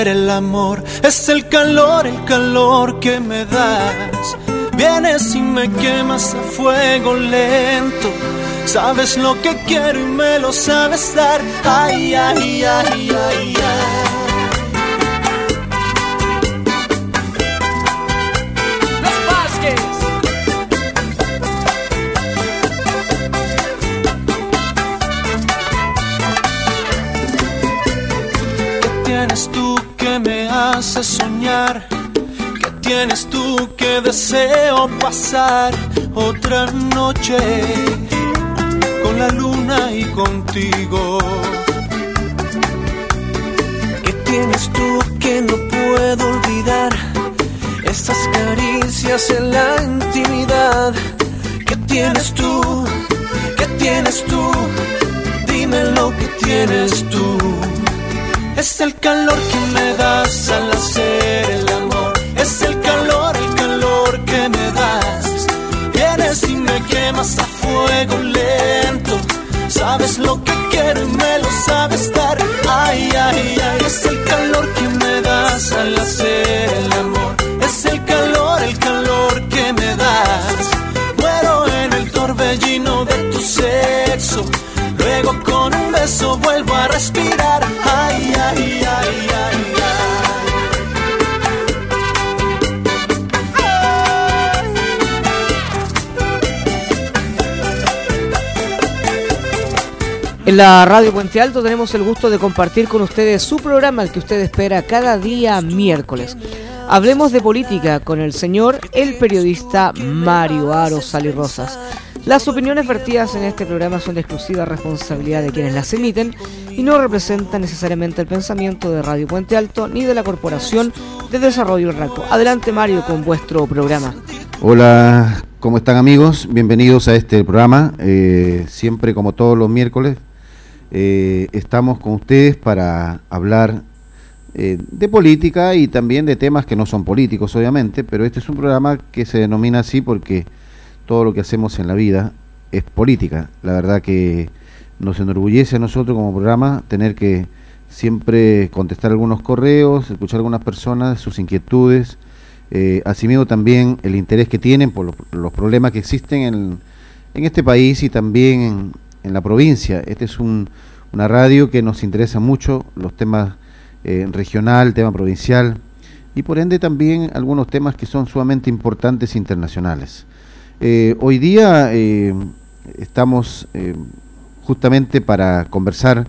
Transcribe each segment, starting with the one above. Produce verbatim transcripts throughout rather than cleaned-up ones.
el amor, es el calor, el calor que me das. Vienes y me quemas a fuego lento. Sabes lo que quiero y me lo sabes dar. Ay, ay, ay, ay, ay. ¿Tienes tú que me hace soñar? ¿Qué tienes tú que deseo pasar otra noche con la luna y contigo? ¿Qué tienes tú que no puedo olvidar? Esas caricias en la intimidad. ¿Qué tienes tú? ¿Qué tienes tú? Dime lo que tienes tú. Es el calor que me das al hacer el amor. Es el calor, el calor que me das. Vienes y me quemas a fuego lento. Sabes lo que quiero y me lo sabes dar. Ay, ay, ay. Es el calor que me das al hacer el amor. Es el calor, el calor que me das. Muero en el torbellino de tu sexo. Luego con un beso vuelvo a respirar. Ay, ay, ay, ay, ay. En la Radio Puente Alto tenemos el gusto de compartir con ustedes su programa, el que usted espera cada día miércoles. Hablemos de política con el señor, el periodista Mario Aro Sali Rosas. Las opiniones vertidas en este programa son de exclusiva responsabilidad de quienes las emiten y no representan necesariamente el pensamiento de Radio Puente Alto ni de la Corporación de Desarrollo Raco. Adelante, Mario, con vuestro programa. Hola, ¿cómo están, amigos? Bienvenidos a este programa. Eh, siempre, como todos los miércoles, eh, estamos con ustedes para hablar eh, de política y también de temas que no son políticos, obviamente, pero este es un programa que se denomina así porque todo lo que hacemos en la vida es política. La verdad que nos enorgullece a nosotros como programa tener que siempre contestar algunos correos, escuchar a algunas personas, sus inquietudes, eh, asimismo también el interés que tienen por los, los problemas que existen en, en este país y también en, en la provincia. Este es un, una radio que nos interesa mucho, los temas eh, regional, tema provincial y por ende también algunos temas que son sumamente importantes internacionales. Eh, hoy día eh, estamos eh, justamente para conversar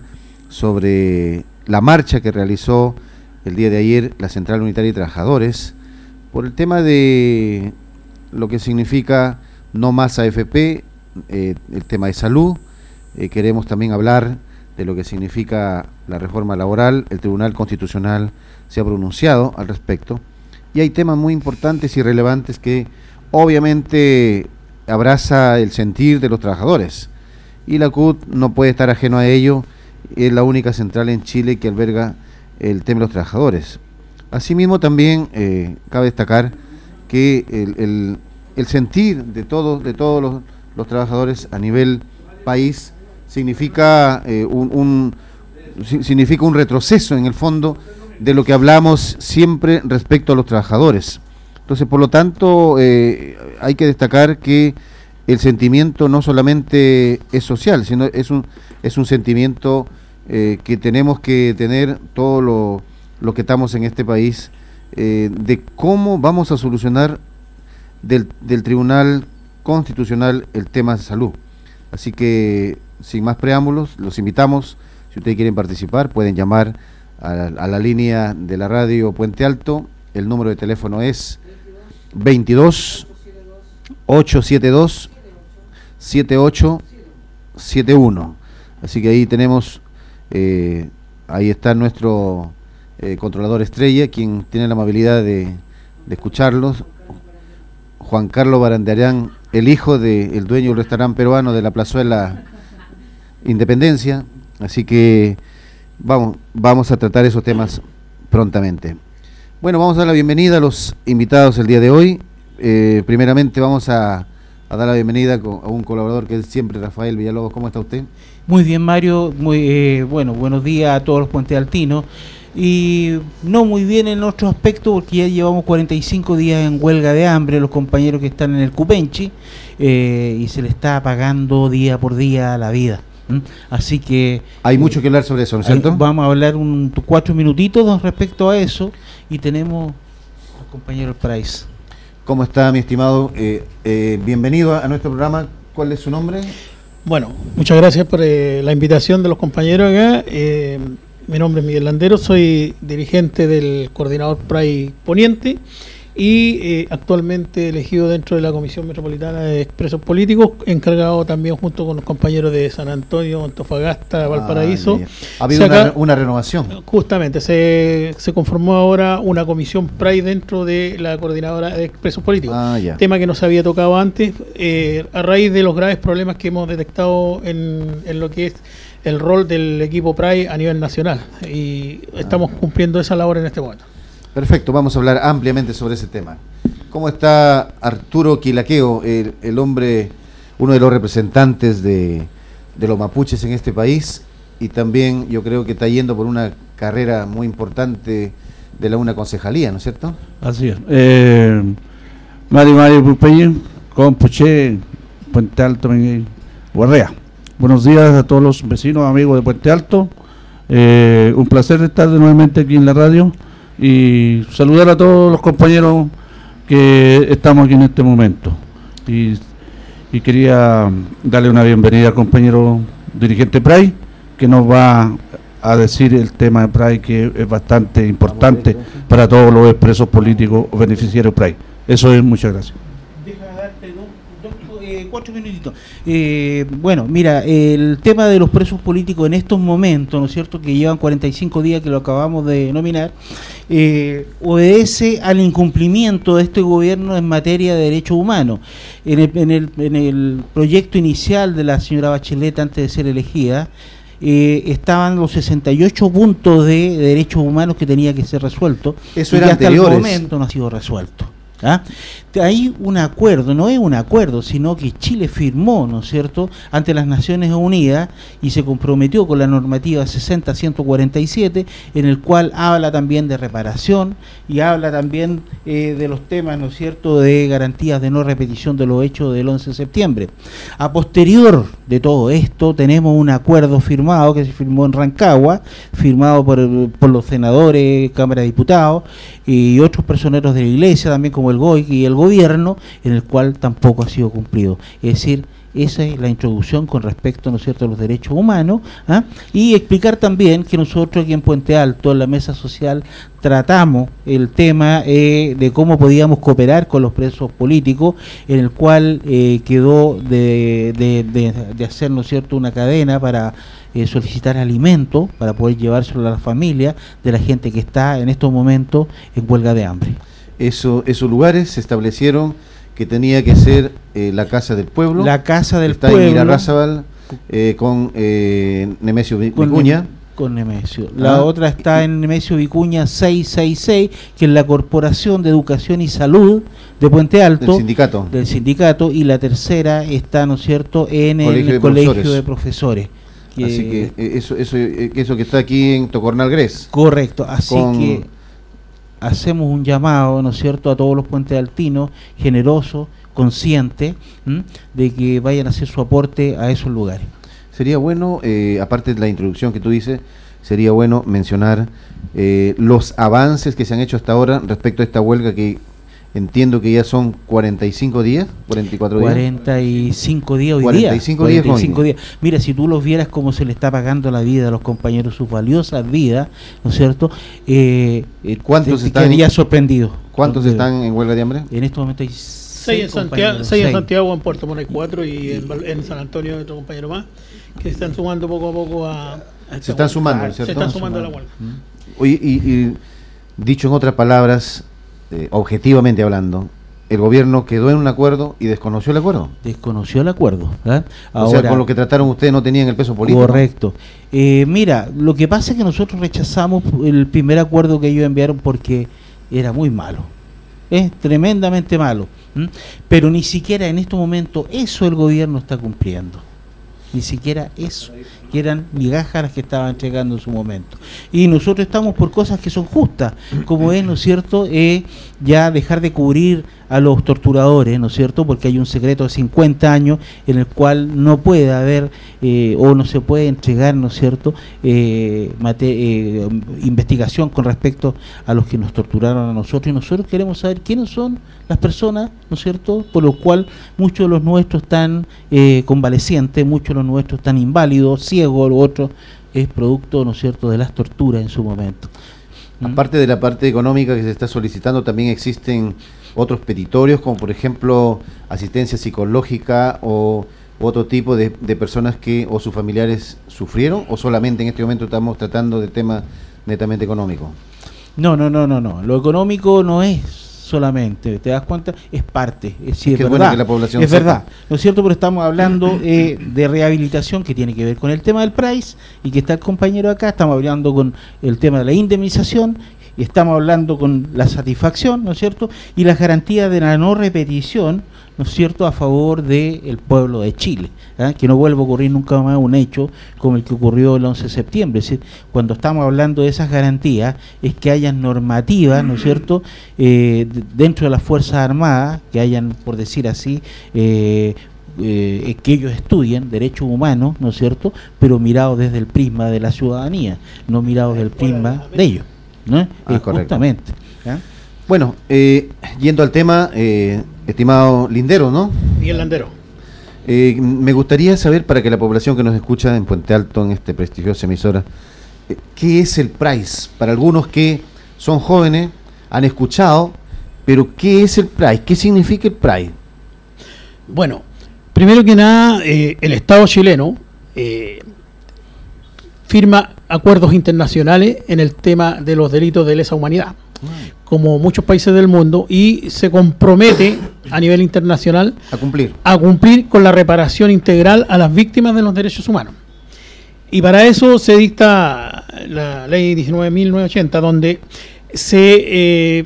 sobre la marcha que realizó el día de ayer la Central Unitaria de Trabajadores por el tema de lo que significa no más A F P, eh, el tema de salud. Eh, queremos también hablar de lo que significa la reforma laboral. El Tribunal Constitucional se ha pronunciado al respecto y hay temas muy importantes y relevantes que obviamente abraza el sentir de los trabajadores y la C U T no puede estar ajeno a ello. Es la única central en Chile que alberga el tema de los trabajadores. Asimismo también eh, cabe destacar que el, el, el sentir de todos de todos los, los trabajadores a nivel país significa eh, un, un significa un retroceso en el fondo de lo que hablamos siempre respecto a los trabajadores. Entonces, por lo tanto, eh, hay que destacar que el sentimiento no solamente es social, sino es un es un sentimiento eh, que tenemos que tener todos lo, lo que estamos en este país, eh, de cómo vamos a solucionar del, del Tribunal Constitucional el tema de salud. Así que, sin más preámbulos, los invitamos, si ustedes quieren participar, pueden llamar a, a la línea de la radio Puente Alto. El número de teléfono es veintidós, ochocientos setenta y dos, setenta y ocho setenta y uno. Así que ahí tenemos, eh, ahí está nuestro eh, controlador estrella, quien tiene la amabilidad de, de escucharlos, Juan Carlos Barandiarán, el hijo del dueño del restaurante peruano de la Plazuela Independencia. Así que vamos, vamos a tratar esos temas prontamente. Bueno, vamos a dar la bienvenida a los invitados el día de hoy. Eh, primeramente vamos a, a dar la bienvenida a un colaborador que es siempre Rafael Villalobos. ¿Cómo está usted? Muy bien, Mario. Muy eh, bueno, buenos días a todos los puentealtinos. y no muy bien en otro aspecto, porque ya llevamos cuarenta y cinco días en huelga de hambre los compañeros que están en el Cupenchi, eh, y se le está pagando día por día la vida. ¿Mm? Así que hay mucho que hablar sobre eso, ¿no es cierto? Vamos a hablar un cuatro minutitos respecto a eso, y tenemos al compañero Price. ¿Cómo está, mi estimado? Eh, eh, bienvenido a, a nuestro programa. ¿Cuál es su nombre? Bueno, muchas gracias por eh, la invitación de los compañeros acá. Eh, mi nombre es Miguel Landero, soy dirigente del coordinador P R A I Poniente y eh, actualmente elegido dentro de la Comisión Metropolitana de Expresos Políticos, encargado también junto con los compañeros de San Antonio, Antofagasta, Valparaíso. Ah, ha habido acá, una, una renovación. Justamente, se, se conformó ahora una comisión P R A I dentro de la Coordinadora de Expresos Políticos, ah, tema que no se había tocado antes, eh, a raíz de los graves problemas que hemos detectado en, en lo que es el rol del equipo P R A I a nivel nacional, y estamos cumpliendo esa labor en este momento. Perfecto, vamos a hablar ampliamente sobre ese tema. ¿Cómo está Arturo Quilaqueo, el, el hombre, uno de los representantes de, de los mapuches en este país, y también yo creo que está yendo por una carrera muy importante de la una concejalía, ¿no es cierto? Así es. Eh, Mari Mari Pupeño, Compuche, Puente Alto, Guarrea. Buenos días a todos los vecinos, amigos de Puente Alto. Eh, un placer estar de nuevamente aquí en la radio y saludar a todos los compañeros que estamos aquí en este momento. Y, y quería darle una bienvenida al compañero dirigente P R A I, que nos va a decir el tema de P R A I, que es bastante importante para todos los expresos políticos o beneficiarios P R A I. Eso es, muchas gracias. Déjame darte dos, dos, eh, cuatro minutitos. Eh, bueno, mira, el tema de los presos políticos en estos momentos, ¿no es cierto?, que llevan cuarenta y cinco días, que lo acabamos de nominar, eh, obedece al incumplimiento de este gobierno en materia de derechos humanos. En el, en el, en el proyecto inicial de la señora Bachelet, antes de ser elegida, Eh, estaban los sesenta y ocho puntos de, de derechos humanos que tenía que ser resuelto. Eso y era hasta anteriores. el momento no ha sido resuelto. ¿Ah? Hay un acuerdo, no es un acuerdo, sino que Chile firmó, ¿no es cierto?, ante las Naciones Unidas y se comprometió con la normativa sesenta ciento cuarenta y siete, en el cual habla también de reparación y habla también eh, de los temas, ¿no es cierto?, de garantías de no repetición de los hechos del once de septiembre. A posterior de todo esto, tenemos un acuerdo firmado, que se firmó en Rancagua, firmado por, por los senadores, Cámara de Diputados y otros personeros de la Iglesia, también como el G O I y el gobierno, en el cual tampoco ha sido cumplido. Es decir, esa es la introducción con respecto, ¿no es cierto?, a los derechos humanos, ¿ah? Y explicar también que nosotros aquí en Puente Alto, en la mesa social, tratamos el tema eh, de cómo podíamos cooperar con los presos políticos, en el cual eh, quedó de, de, de, de hacer, ¿no es cierto?, una cadena para eh, solicitar alimentos, para poder llevárselo a la familia de la gente que está en estos momentos en huelga de hambre. Eso, esos lugares se establecieron que tenía que ser eh, la Casa del Pueblo. La Casa del está Pueblo. Está en Irarrázaval, eh, con eh, Nemesio Vicuña. Con Nemesio. La ah, otra está en Nemesio Vicuña seiscientos sesenta y seis, que es la Corporación de Educación y Salud de Puente Alto. Del sindicato. Del sindicato. Y la tercera está, ¿no es cierto?, en Colegio el de Colegio Profesores. de Profesores. Que así que eh, eso, eso, eh, eso que está aquí en Tocornal Gres. Correcto. Así con... que hacemos un llamado, ¿no es cierto?, a todos los puentealtinos generosos, conscientes, ¿m? de que vayan a hacer su aporte a esos lugares. Sería bueno, eh, aparte de la introducción que tú dices, sería bueno mencionar eh, los avances que se han hecho hasta ahora respecto a esta huelga, que entiendo que ya son cuarenta y cinco días, cuarenta y cuatro días. cuarenta y cinco días hoy cuarenta y cinco día. días cuarenta y cinco días. Mira, si tú los vieras cómo se le está pagando la vida a los compañeros, sus valiosas vidas, ¿no es cierto? Eh, ¿Cuántos te, están? te quedaría sorprendido. ¿Cuántos Porque están en huelga de hambre? En estos momentos hay Seis en Santiago, seis en Santiago, en Puerto Montt hay cuatro, y en, en San Antonio otro compañero más, que se están sumando poco a poco a... a se están sumando, ¿cierto? Se están sumando a la huelga. Oye, y, y dicho en otras palabras, eh, objetivamente hablando, el gobierno quedó en un acuerdo y desconoció el acuerdo. Desconoció el acuerdo. ¿eh? O sea, con lo que trataron ustedes no tenían el peso político. Correcto. Eh, mira, lo que pasa es que nosotros rechazamos el primer acuerdo que ellos enviaron porque era muy malo. Es tremendamente malo. ¿m? Pero ni siquiera en estos momentos eso el gobierno está cumpliendo. Ni siquiera eso. que eran migajas las que estaban entregando en su momento. Y nosotros estamos por cosas que son justas, como es, ¿no es cierto?, eh, ya dejar de cubrir a los torturadores, ¿no es cierto?, porque hay un secreto de cincuenta años en el cual no puede haber eh, o no se puede entregar, ¿no es cierto?, eh, mate, eh, investigación con respecto a los que nos torturaron a nosotros, y nosotros queremos saber quiénes son las personas, ¿no es cierto?, por lo cual muchos de los nuestros están eh, convalecientes, muchos de los nuestros están inválidos, ciegos, lo otro es producto, ¿no es cierto?, de las torturas en su momento. Aparte de la parte económica que se está solicitando, también existen otros petitorios, como por ejemplo asistencia psicológica o otro tipo de, de personas que o sus familiares sufrieron, o solamente en este momento estamos tratando de temas netamente económicos. No, no, no, no, no. Lo económico no es solamente, ¿te das cuenta? Es parte, es, sí, es, es verdad, bueno que la población es sepa. Verdad, ¿no es cierto? Pero estamos hablando eh, de rehabilitación que tiene que ver con el tema del price, y que está el compañero acá, estamos hablando con el tema de la indemnización, y estamos hablando con la satisfacción, ¿no es cierto?, y las garantías de la no repetición, ¿no es cierto?, a favor del pueblo de Chile, ¿eh? Que no vuelva a ocurrir nunca más un hecho como el que ocurrió el once de septiembre. Es decir, cuando estamos hablando de esas garantías, es que hayan normativas, ¿no es cierto?, eh, dentro de las Fuerzas Armadas, que hayan, por decir así, eh, Eh, que ellos estudien derechos humanos, ¿no es cierto?, pero mirados desde el prisma de la ciudadanía, no mirados desde el prisma de ellos, ¿no? Ah, eh, justamente. ¿eh? Bueno, eh, yendo al tema, eh, estimado Lindero, ¿no? Miguel Landero. Eh, me gustaría saber, para que la población que nos escucha en Puente Alto, en este prestigiosa emisora, eh, ¿qué es el price? Para algunos que son jóvenes, han escuchado, pero ¿qué es el price? ¿Qué significa el price? Bueno, primero que nada, eh, el Estado chileno eh, firma acuerdos internacionales en el tema de los delitos de lesa humanidad, como muchos países del mundo, y se compromete a nivel internacional a cumplir a cumplir con la reparación integral a las víctimas de los derechos humanos. Y para eso se dicta la ley diecinueve mil novecientos ochenta, donde se eh,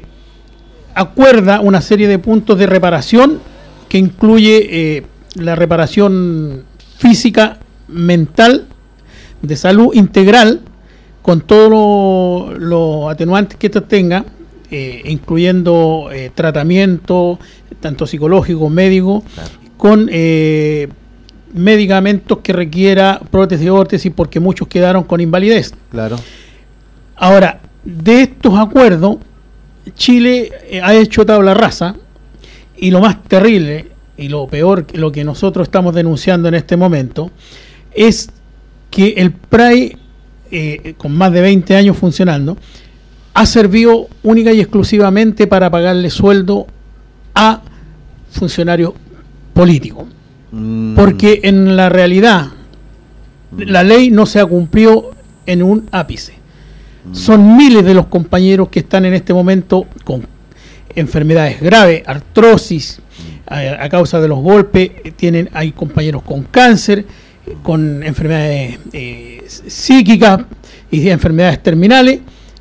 acuerda una serie de puntos de reparación que incluye eh, la reparación física, mental, de salud integral, con todos los lo atenuantes que esto tenga, eh, incluyendo eh, tratamiento, tanto psicológico, médico, claro, con eh, medicamentos que requiera prótesis o órtesis, porque muchos quedaron con invalidez. Claro. Ahora, de estos acuerdos, Chile eh, ha hecho tabla rasa, y lo más terrible y lo peor, lo que nosotros estamos denunciando en este momento, es que el PRAE, eh, con más de veinte años funcionando, ha servido única y exclusivamente para pagarle sueldo a funcionarios políticos. Mm. Porque en la realidad, mm. la ley no se ha cumplido en un ápice. Mm. Son miles de los compañeros que están en este momento con enfermedades graves, artrosis, a, a causa de los golpes, tienen, hay compañeros con cáncer, con enfermedades eh, psíquicas y enfermedades terminales,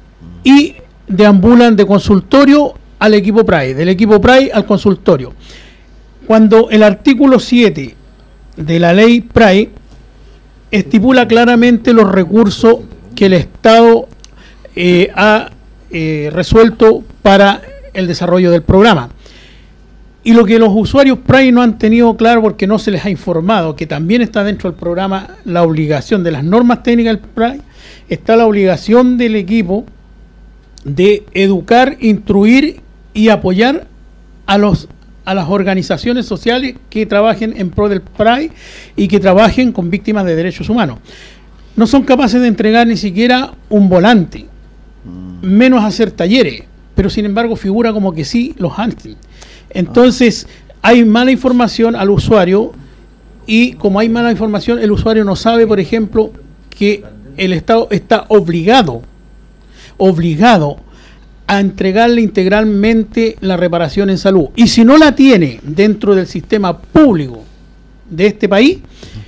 y deambulan de consultorio al equipo PRAE, del equipo PRAE al consultorio. Cuando el artículo siete de la ley PRAE estipula claramente los recursos que el Estado eh, ha eh, resuelto para el desarrollo del programa. Y lo que los usuarios PRAE no han tenido claro, porque no se les ha informado, que también está dentro del programa la obligación de las normas técnicas del PRAE, está la obligación del equipo de educar, instruir y apoyar a los a las organizaciones sociales que trabajen en pro del PRAE y que trabajen con víctimas de derechos humanos. No son capaces de entregar ni siquiera un volante, menos hacer talleres, pero sin embargo figura como que sí los hacen. Entonces hay mala información al usuario, y como hay mala información, el usuario no sabe, por ejemplo, que el Estado está obligado, obligado a entregarle integralmente la reparación en salud. Y si no la tiene dentro del sistema público de este país,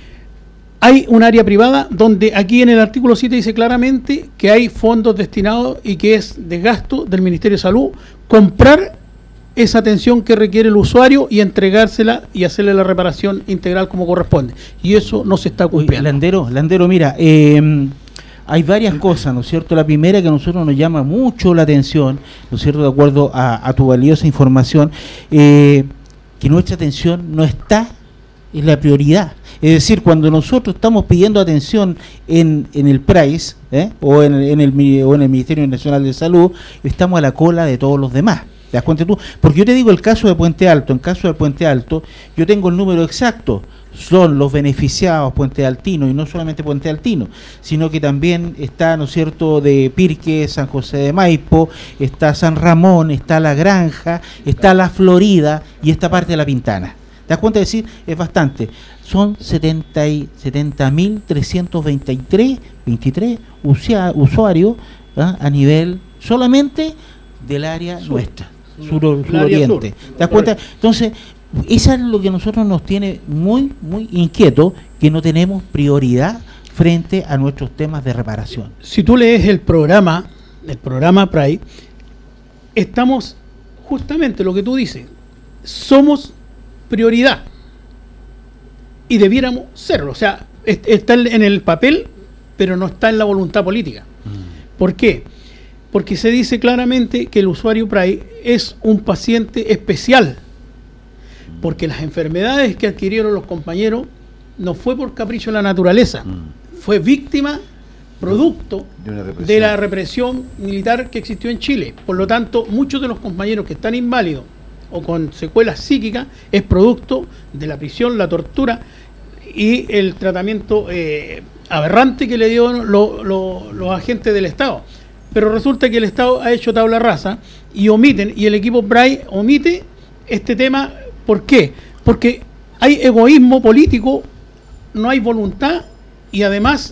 hay un área privada donde aquí en el artículo siete dice claramente que hay fondos destinados y que es de gasto del Ministerio de Salud comprar esa atención que requiere el usuario y entregársela y hacerle la reparación integral como corresponde. Y eso no se está cumpliendo. Uy, Landero, Landero, mira, eh, hay varias cosas, ¿no es cierto? La primera que a nosotros nos llama mucho la atención, ¿no es cierto?, de acuerdo a, a tu valiosa información, eh, que nuestra atención no está en la prioridad. Es decir, cuando nosotros estamos pidiendo atención en, en el P R A I S ¿eh? o, en, en el, o en el Ministerio Nacional de Salud, estamos a la cola de todos los demás. ¿Te das cuenta tú? Porque yo te digo el caso de Puente Alto. En caso de Puente Alto, yo tengo el número exacto. Son los beneficiados Puente Altino, y no solamente Puente Altino, sino que también está, ¿no es cierto?, de Pirque, San José de Maipo, está San Ramón, está La Granja, está La Florida y esta parte de La Pintana. ¿Te das cuenta de decir? Es bastante. Son setenta mil trescientos veintitrés usuarios ¿eh? a nivel solamente del área sur, nuestra, sur, suroriente. Sur. ¿Te das cuenta? Entonces, eso es lo que a nosotros nos tiene muy, muy inquietos, que no tenemos prioridad frente a nuestros temas de reparación. Si tú lees el programa, el programa P R A I, estamos justamente lo que tú dices, somos prioridad y debiéramos serlo. O sea, está en el papel, pero no está en la voluntad política. Mm. ¿Por qué? Porque se dice claramente que el usuario P R A I es un paciente especial, porque las enfermedades que adquirieron los compañeros no fue por capricho de la naturaleza, mm. fue víctima, producto de, de la represión militar que existió en Chile. Por lo tanto, muchos de los compañeros que están inválidos o con secuelas psíquicas es producto de la prisión, la tortura y el tratamiento eh, aberrante que le dio lo, lo, los agentes del Estado. Pero resulta que el Estado ha hecho tabla rasa y omiten, y el equipo P R A I omite este tema. ¿Por qué? Porque hay egoísmo político, no hay voluntad y además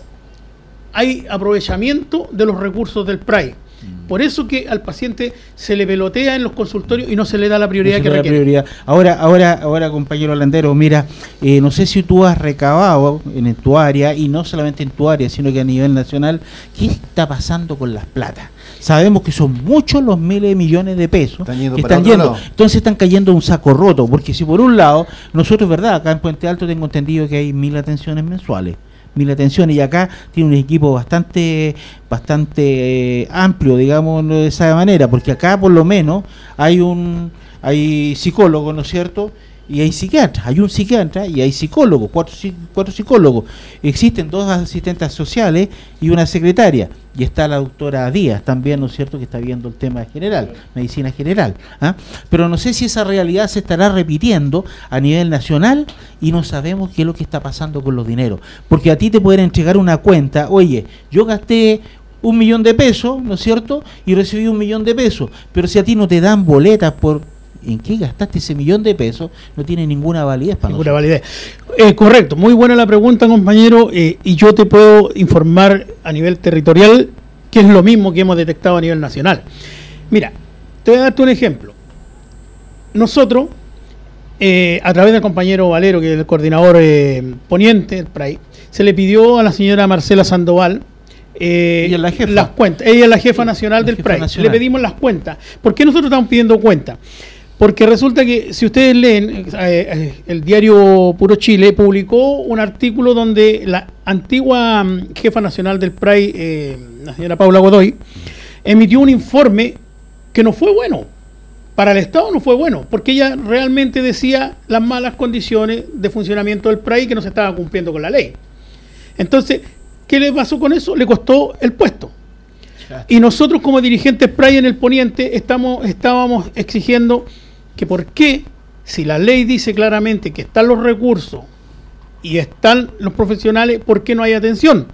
hay aprovechamiento de los recursos del P R A I. Por eso que al paciente se le pelotea en los consultorios y no se le da la prioridad no que requiere. Prioridad. Ahora, ahora, ahora, compañero Landero, mira, eh, no sé si tú has recabado en, en tu área, y no solamente en tu área, sino que a nivel nacional, ¿qué está pasando con las platas? Sabemos que son muchos los miles de millones de pesos están yendo que están yendo, lado. Entonces están cayendo un saco roto, porque si por un lado, nosotros, verdad, acá en Puente Alto tengo entendido que hay mil atenciones mensuales. mil atenciones, y acá tiene un equipo bastante bastante eh, amplio, digamos de esa manera, porque acá por lo menos hay un hay psicólogos, ¿no es cierto?, y hay psiquiatras, hay un psiquiatra y hay psicólogos, cuatro, cuatro psicólogos, existen dos asistentes sociales y una secretaria, y está la doctora Díaz también, ¿no es cierto?, que está viendo el tema general, medicina general, ¿ah? Pero no sé si esa realidad se estará repitiendo a nivel nacional y no sabemos qué es lo que está pasando con los dineros, porque a ti te pueden entregar una cuenta, oye, yo gasté un millón de pesos, ¿no es cierto?, y recibí un millón de pesos, pero si a ti no te dan boletas por en qué gastaste ese millón de pesos, no tiene ninguna validez para ninguna nosotros. Validez. Eh, correcto, muy buena la pregunta, compañero, eh, y yo te puedo informar a nivel territorial que es lo mismo que hemos detectado a nivel nacional. Mira, te voy a darte un ejemplo. Nosotros, eh, a través del compañero Valero, que es el coordinador eh, poniente del P R A I, se le pidió a la señora Marcela Sandoval Eh, ella es la jefa. Las cuentas. Ella es la jefa nacional la del jefa P R A I. Nacional. Le pedimos las cuentas. ¿Por qué nosotros estamos pidiendo cuentas? Porque resulta que, si ustedes leen, eh, el diario Puro Chile publicó un artículo donde la antigua um, jefa nacional del P R A I, eh, la señora Paula Godoy, emitió un informe que no fue bueno. Para el Estado no fue bueno, porque ella realmente decía las malas condiciones de funcionamiento del P R A I, que no se estaba cumpliendo con la ley. Entonces, ¿qué le pasó con eso? Le costó el puesto. Y nosotros, como dirigentes P R A I en el Poniente, estamos, estábamos exigiendo que por qué, si la ley dice claramente que están los recursos y están los profesionales, ¿por qué no hay atención?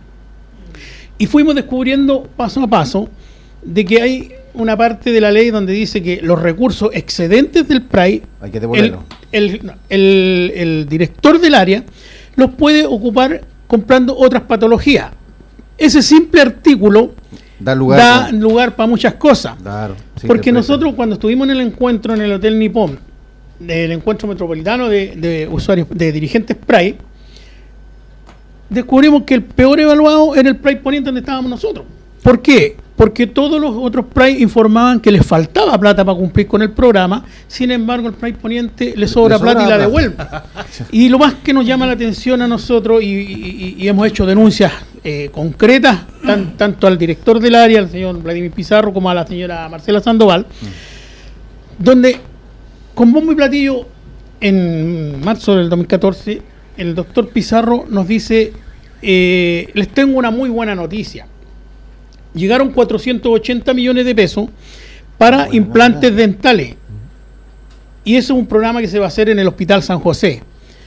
Y fuimos descubriendo paso a paso de que hay una parte de la ley donde dice que los recursos excedentes del P R A I, hay que devolverlo. El, el, el, el director del área los puede ocupar comprando otras patologías. Ese simple artículo da lugar, da lugar para muchas cosas. Claro, sí, porque nosotros, cuando estuvimos en el encuentro en el Hotel Nippon, del encuentro metropolitano de, de usuarios, de dirigentes P R A I, descubrimos que el peor evaluado era el P R A I Poniente, donde estábamos nosotros. ¿Por qué? Porque todos los otros P R A I informaban que les faltaba plata para cumplir con el programa, sin embargo el P R A I Poniente le sobra, le sobra plata y la devuelve. Y lo más que nos llama la atención a nosotros, y, y, y hemos hecho denuncias eh, concretas, tan, tanto al director del área, al señor Vladimir Pizarro, como a la señora Marcela Sandoval, mm. donde con bombo y platillo en marzo del dos mil catorce, el doctor Pizarro nos dice, eh, les tengo una muy buena noticia. Llegaron cuatrocientos ochenta millones de pesos para bueno, implantes bueno. dentales. Y eso es un programa que se va a hacer en el Hospital San José.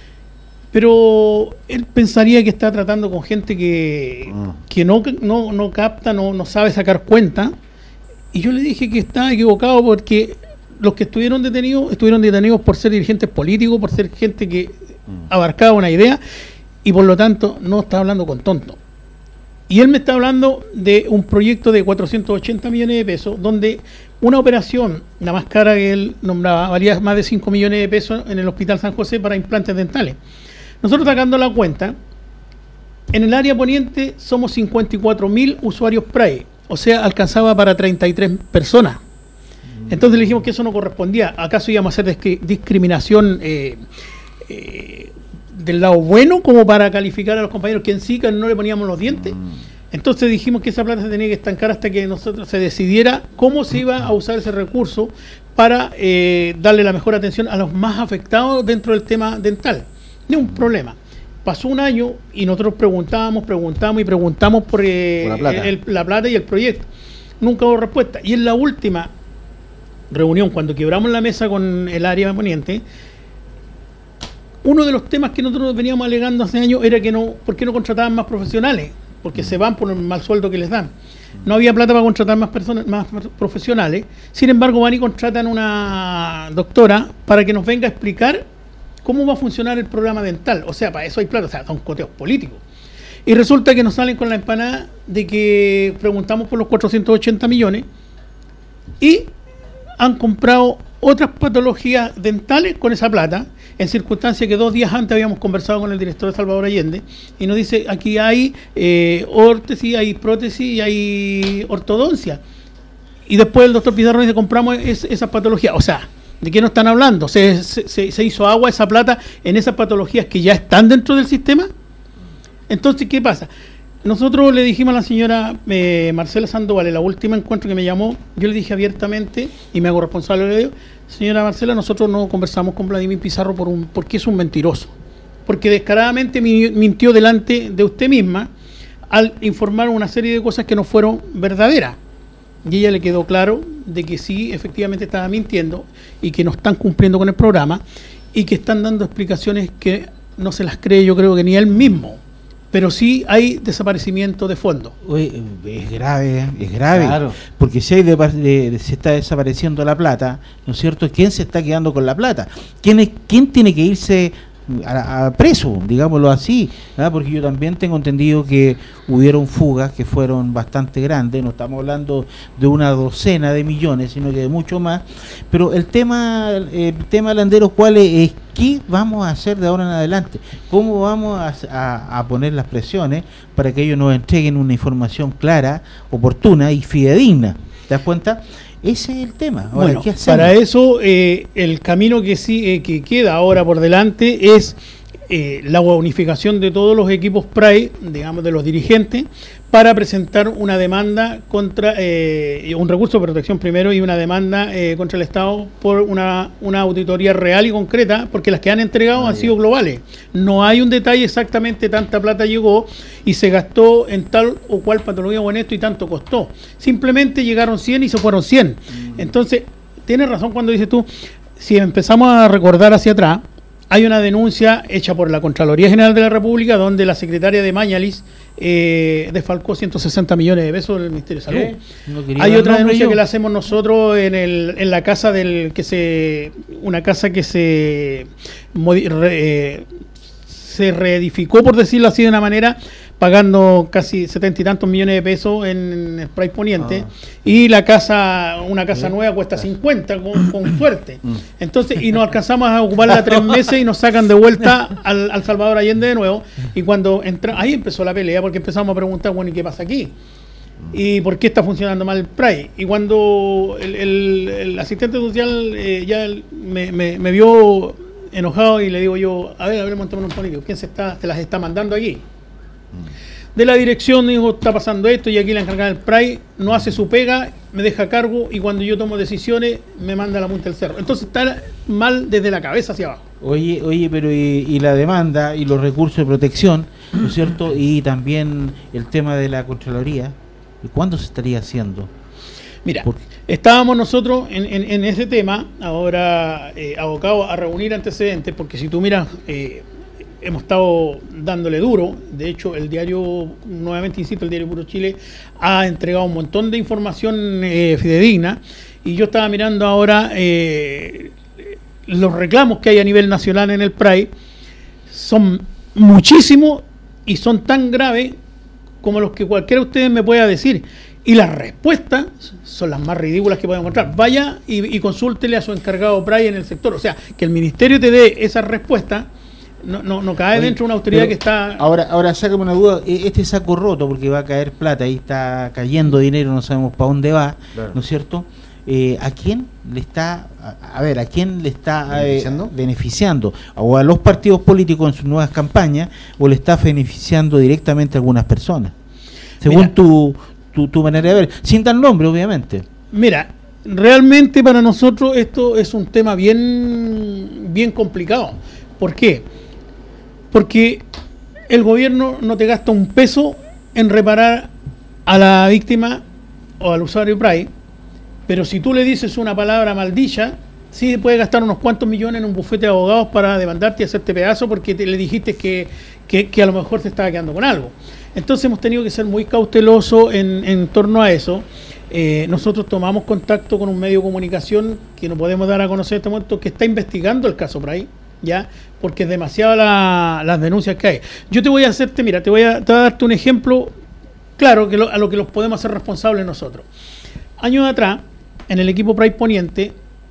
Pero él pensaría que está tratando con gente que, que no, no, no capta, no, no sabe sacar cuenta. Y yo le dije que estaba equivocado porque los que estuvieron detenidos, estuvieron detenidos por ser dirigentes políticos, por ser gente que abarcaba una idea, y por lo tanto no está hablando con tonto. Y él me está hablando de un proyecto de cuatrocientos ochenta millones de pesos, donde una operación, la más cara que él nombraba, valía más de cinco millones de pesos en el Hospital San José para implantes dentales. Nosotros sacando la cuenta, en el área poniente somos cincuenta y cuatro mil usuarios P R A I, o sea, alcanzaba para treinta y tres personas. Entonces le dijimos que eso no correspondía. ¿Acaso íbamos a hacer discriminación eh, eh, del lado bueno como para calificar a los compañeros que en sí que no le poníamos los dientes? Entonces dijimos que esa plata se tenía que estancar hasta que nosotros se decidiera cómo se iba a usar ese recurso para eh, darle la mejor atención a los más afectados dentro del tema dental. No es un problema. Pasó un año y nosotros preguntábamos, preguntamos y preguntamos por, eh, por la, plata. El, la plata y el proyecto. Nunca hubo respuesta. Y en la última reunión, cuando quebramos la mesa con el área poniente, uno de los temas que nosotros veníamos alegando hace años era que no, ¿por qué no contrataban más profesionales? Porque se van por el mal sueldo que les dan. No había plata para contratar más personas, más profesionales. Sin embargo, van y contratan una doctora para que nos venga a explicar cómo va a funcionar el programa dental. O sea, para eso hay plata, o sea, son coteos políticos. Y resulta que nos salen con la empanada de que preguntamos por los cuatrocientos ochenta millones y han comprado otras patologías dentales con esa plata, en circunstancia que dos días antes habíamos conversado con el director de Salvador Allende, y nos dice, aquí hay eh, órtesis, hay prótesis y hay ortodoncia. Y después el doctor Pizarro dice, compramos es, esas patologías. O sea, ¿de qué no están hablando? ¿Se, se, se hizo agua esa plata en esas patologías que ya están dentro del sistema? Entonces, ¿qué pasa? Nosotros le dijimos a la señora eh, Marcela Sandoval, en la última encuentro que me llamó, yo le dije abiertamente, y me hago responsable de ello, señora Marcela, nosotros no conversamos con Vladimir Pizarro por un, porque es un mentiroso, porque descaradamente mintió delante de usted misma al informar una serie de cosas que no fueron verdaderas. Y a ella le quedó claro de que sí, efectivamente estaba mintiendo y que no están cumpliendo con el programa y que están dando explicaciones que no se las cree, yo creo que ni él mismo. Pero sí hay desaparecimiento de fondo. Oye, es grave, es grave, claro. Porque si hay de, de, se está desapareciendo la plata, ¿no es cierto? ¿Quién se está quedando con la plata? ¿Quién, es, quién tiene que irse a, a preso, digámoslo así? ¿Ah? Porque yo también tengo entendido que hubieron fugas que fueron bastante grandes, no estamos hablando de una docena de millones, sino que de mucho más. Pero el tema, el tema Landeros, ¿cuál es? es ¿Qué vamos a hacer de ahora en adelante? ¿Cómo vamos a, a, a poner las presiones para que ellos nos entreguen una información clara, oportuna y fidedigna? ¿Te das cuenta? Ese es el tema. Ahora, bueno, ¿qué hacemos? Para eso eh, el camino que sí eh, que queda ahora por delante es eh, la unificación de todos los equipos P R A I, digamos de los dirigentes, para presentar una demanda contra, eh, un recurso de protección primero y una demanda eh, contra el Estado por una, una auditoría real y concreta, porque las que han entregado ah, han sido globales. No hay un detalle exactamente, tanta plata llegó y se gastó en tal o cual patología o en esto y tanto costó. Simplemente llegaron cien y se fueron cien. Mm. Entonces, tienes razón cuando dices tú, si empezamos a recordar hacia atrás, hay una denuncia hecha por la Contraloría General de la República donde la secretaria de Mañalis eh, desfalcó ciento sesenta millones de pesos del Ministerio de Salud. No hay otra denuncia yo. que la hacemos nosotros en el en la casa del que se una casa que se eh, se reedificó, por decirlo así de una manera, pagando casi setenta y tantos millones de pesos en el P R A I Poniente, ah. y la casa, una casa ¿Sí? nueva cuesta cincuenta con, con suerte. Entonces, y nos alcanzamos a ocuparla tres meses y nos sacan de vuelta al, al Salvador Allende de nuevo, y cuando entra, ahí empezó la pelea, porque empezamos a preguntar, bueno, ¿y qué pasa aquí? ¿Y por qué está funcionando mal el P R A I? Y cuando el, el, el asistente social eh, ya me, me, me vio enojado y le digo yo, a ver, a ver, montemos un político, ¿quién se está, se las está mandando aquí? Mm. De la dirección, digo, está pasando esto y aquí la encargada del P R A I no hace su pega, me deja cargo y cuando yo tomo decisiones me manda a la punta del cerro. Entonces está mal desde la cabeza hacia abajo. Oye, oye, pero y, y la demanda y los recursos de protección, ¿no es cierto? Y también el tema de la Contraloría, ¿cuándo se estaría haciendo? Mira, Por... estábamos nosotros en, en, en ese tema, ahora eh, abocados a reunir antecedentes, porque si tú miras, eh, hemos estado dándole duro. De hecho, el diario, nuevamente insisto, el diario Puro Chile ha entregado un montón de información eh, fidedigna, y yo estaba mirando ahora eh, los reclamos que hay a nivel nacional en el P R A I, son muchísimos y son tan graves como los que cualquiera de ustedes me pueda decir. Y las respuestas son las más ridículas que pueden encontrar. Vaya y, y consúltele a su encargado P R A I en el sector. O sea, que el ministerio te dé esa respuesta no, no, no cae Oye, dentro de una autoridad que está... Ahora, ahora sácame una duda. Este saco roto, porque va a caer plata, ahí está cayendo dinero, no sabemos para dónde va, claro. ¿No es cierto? Eh, ¿A quién le está, a, a ver, a quién le está beneficiando? Eh, beneficiando? ¿O a los partidos políticos en sus nuevas campañas, o le está beneficiando directamente a algunas personas? Según Mira, tu, tu, tu manera de ver, sin dar nombre, obviamente. Mira, realmente para nosotros esto es un tema bien, bien complicado. ¿Por qué? Porque el gobierno no te gasta un peso en reparar a la víctima o al usuario P R A I, pero si tú le dices una palabra maldicha, sí puede gastar unos cuantos millones en un bufete de abogados para demandarte y hacerte pedazo porque te, le dijiste que, que, que a lo mejor te estaba quedando con algo. Entonces hemos tenido que ser muy cautelosos en, en torno a eso. Eh, nosotros tomamos contacto con un medio de comunicación que no podemos dar a conocer en este momento, que está investigando el caso P R A I, ¿ya? Porque es demasiado la, las denuncias que hay. Yo te voy a hacerte, mira, te voy a, te voy a darte un ejemplo claro que lo, a lo que los podemos hacer responsables nosotros. Años atrás, en el equipo P R A I Poniente,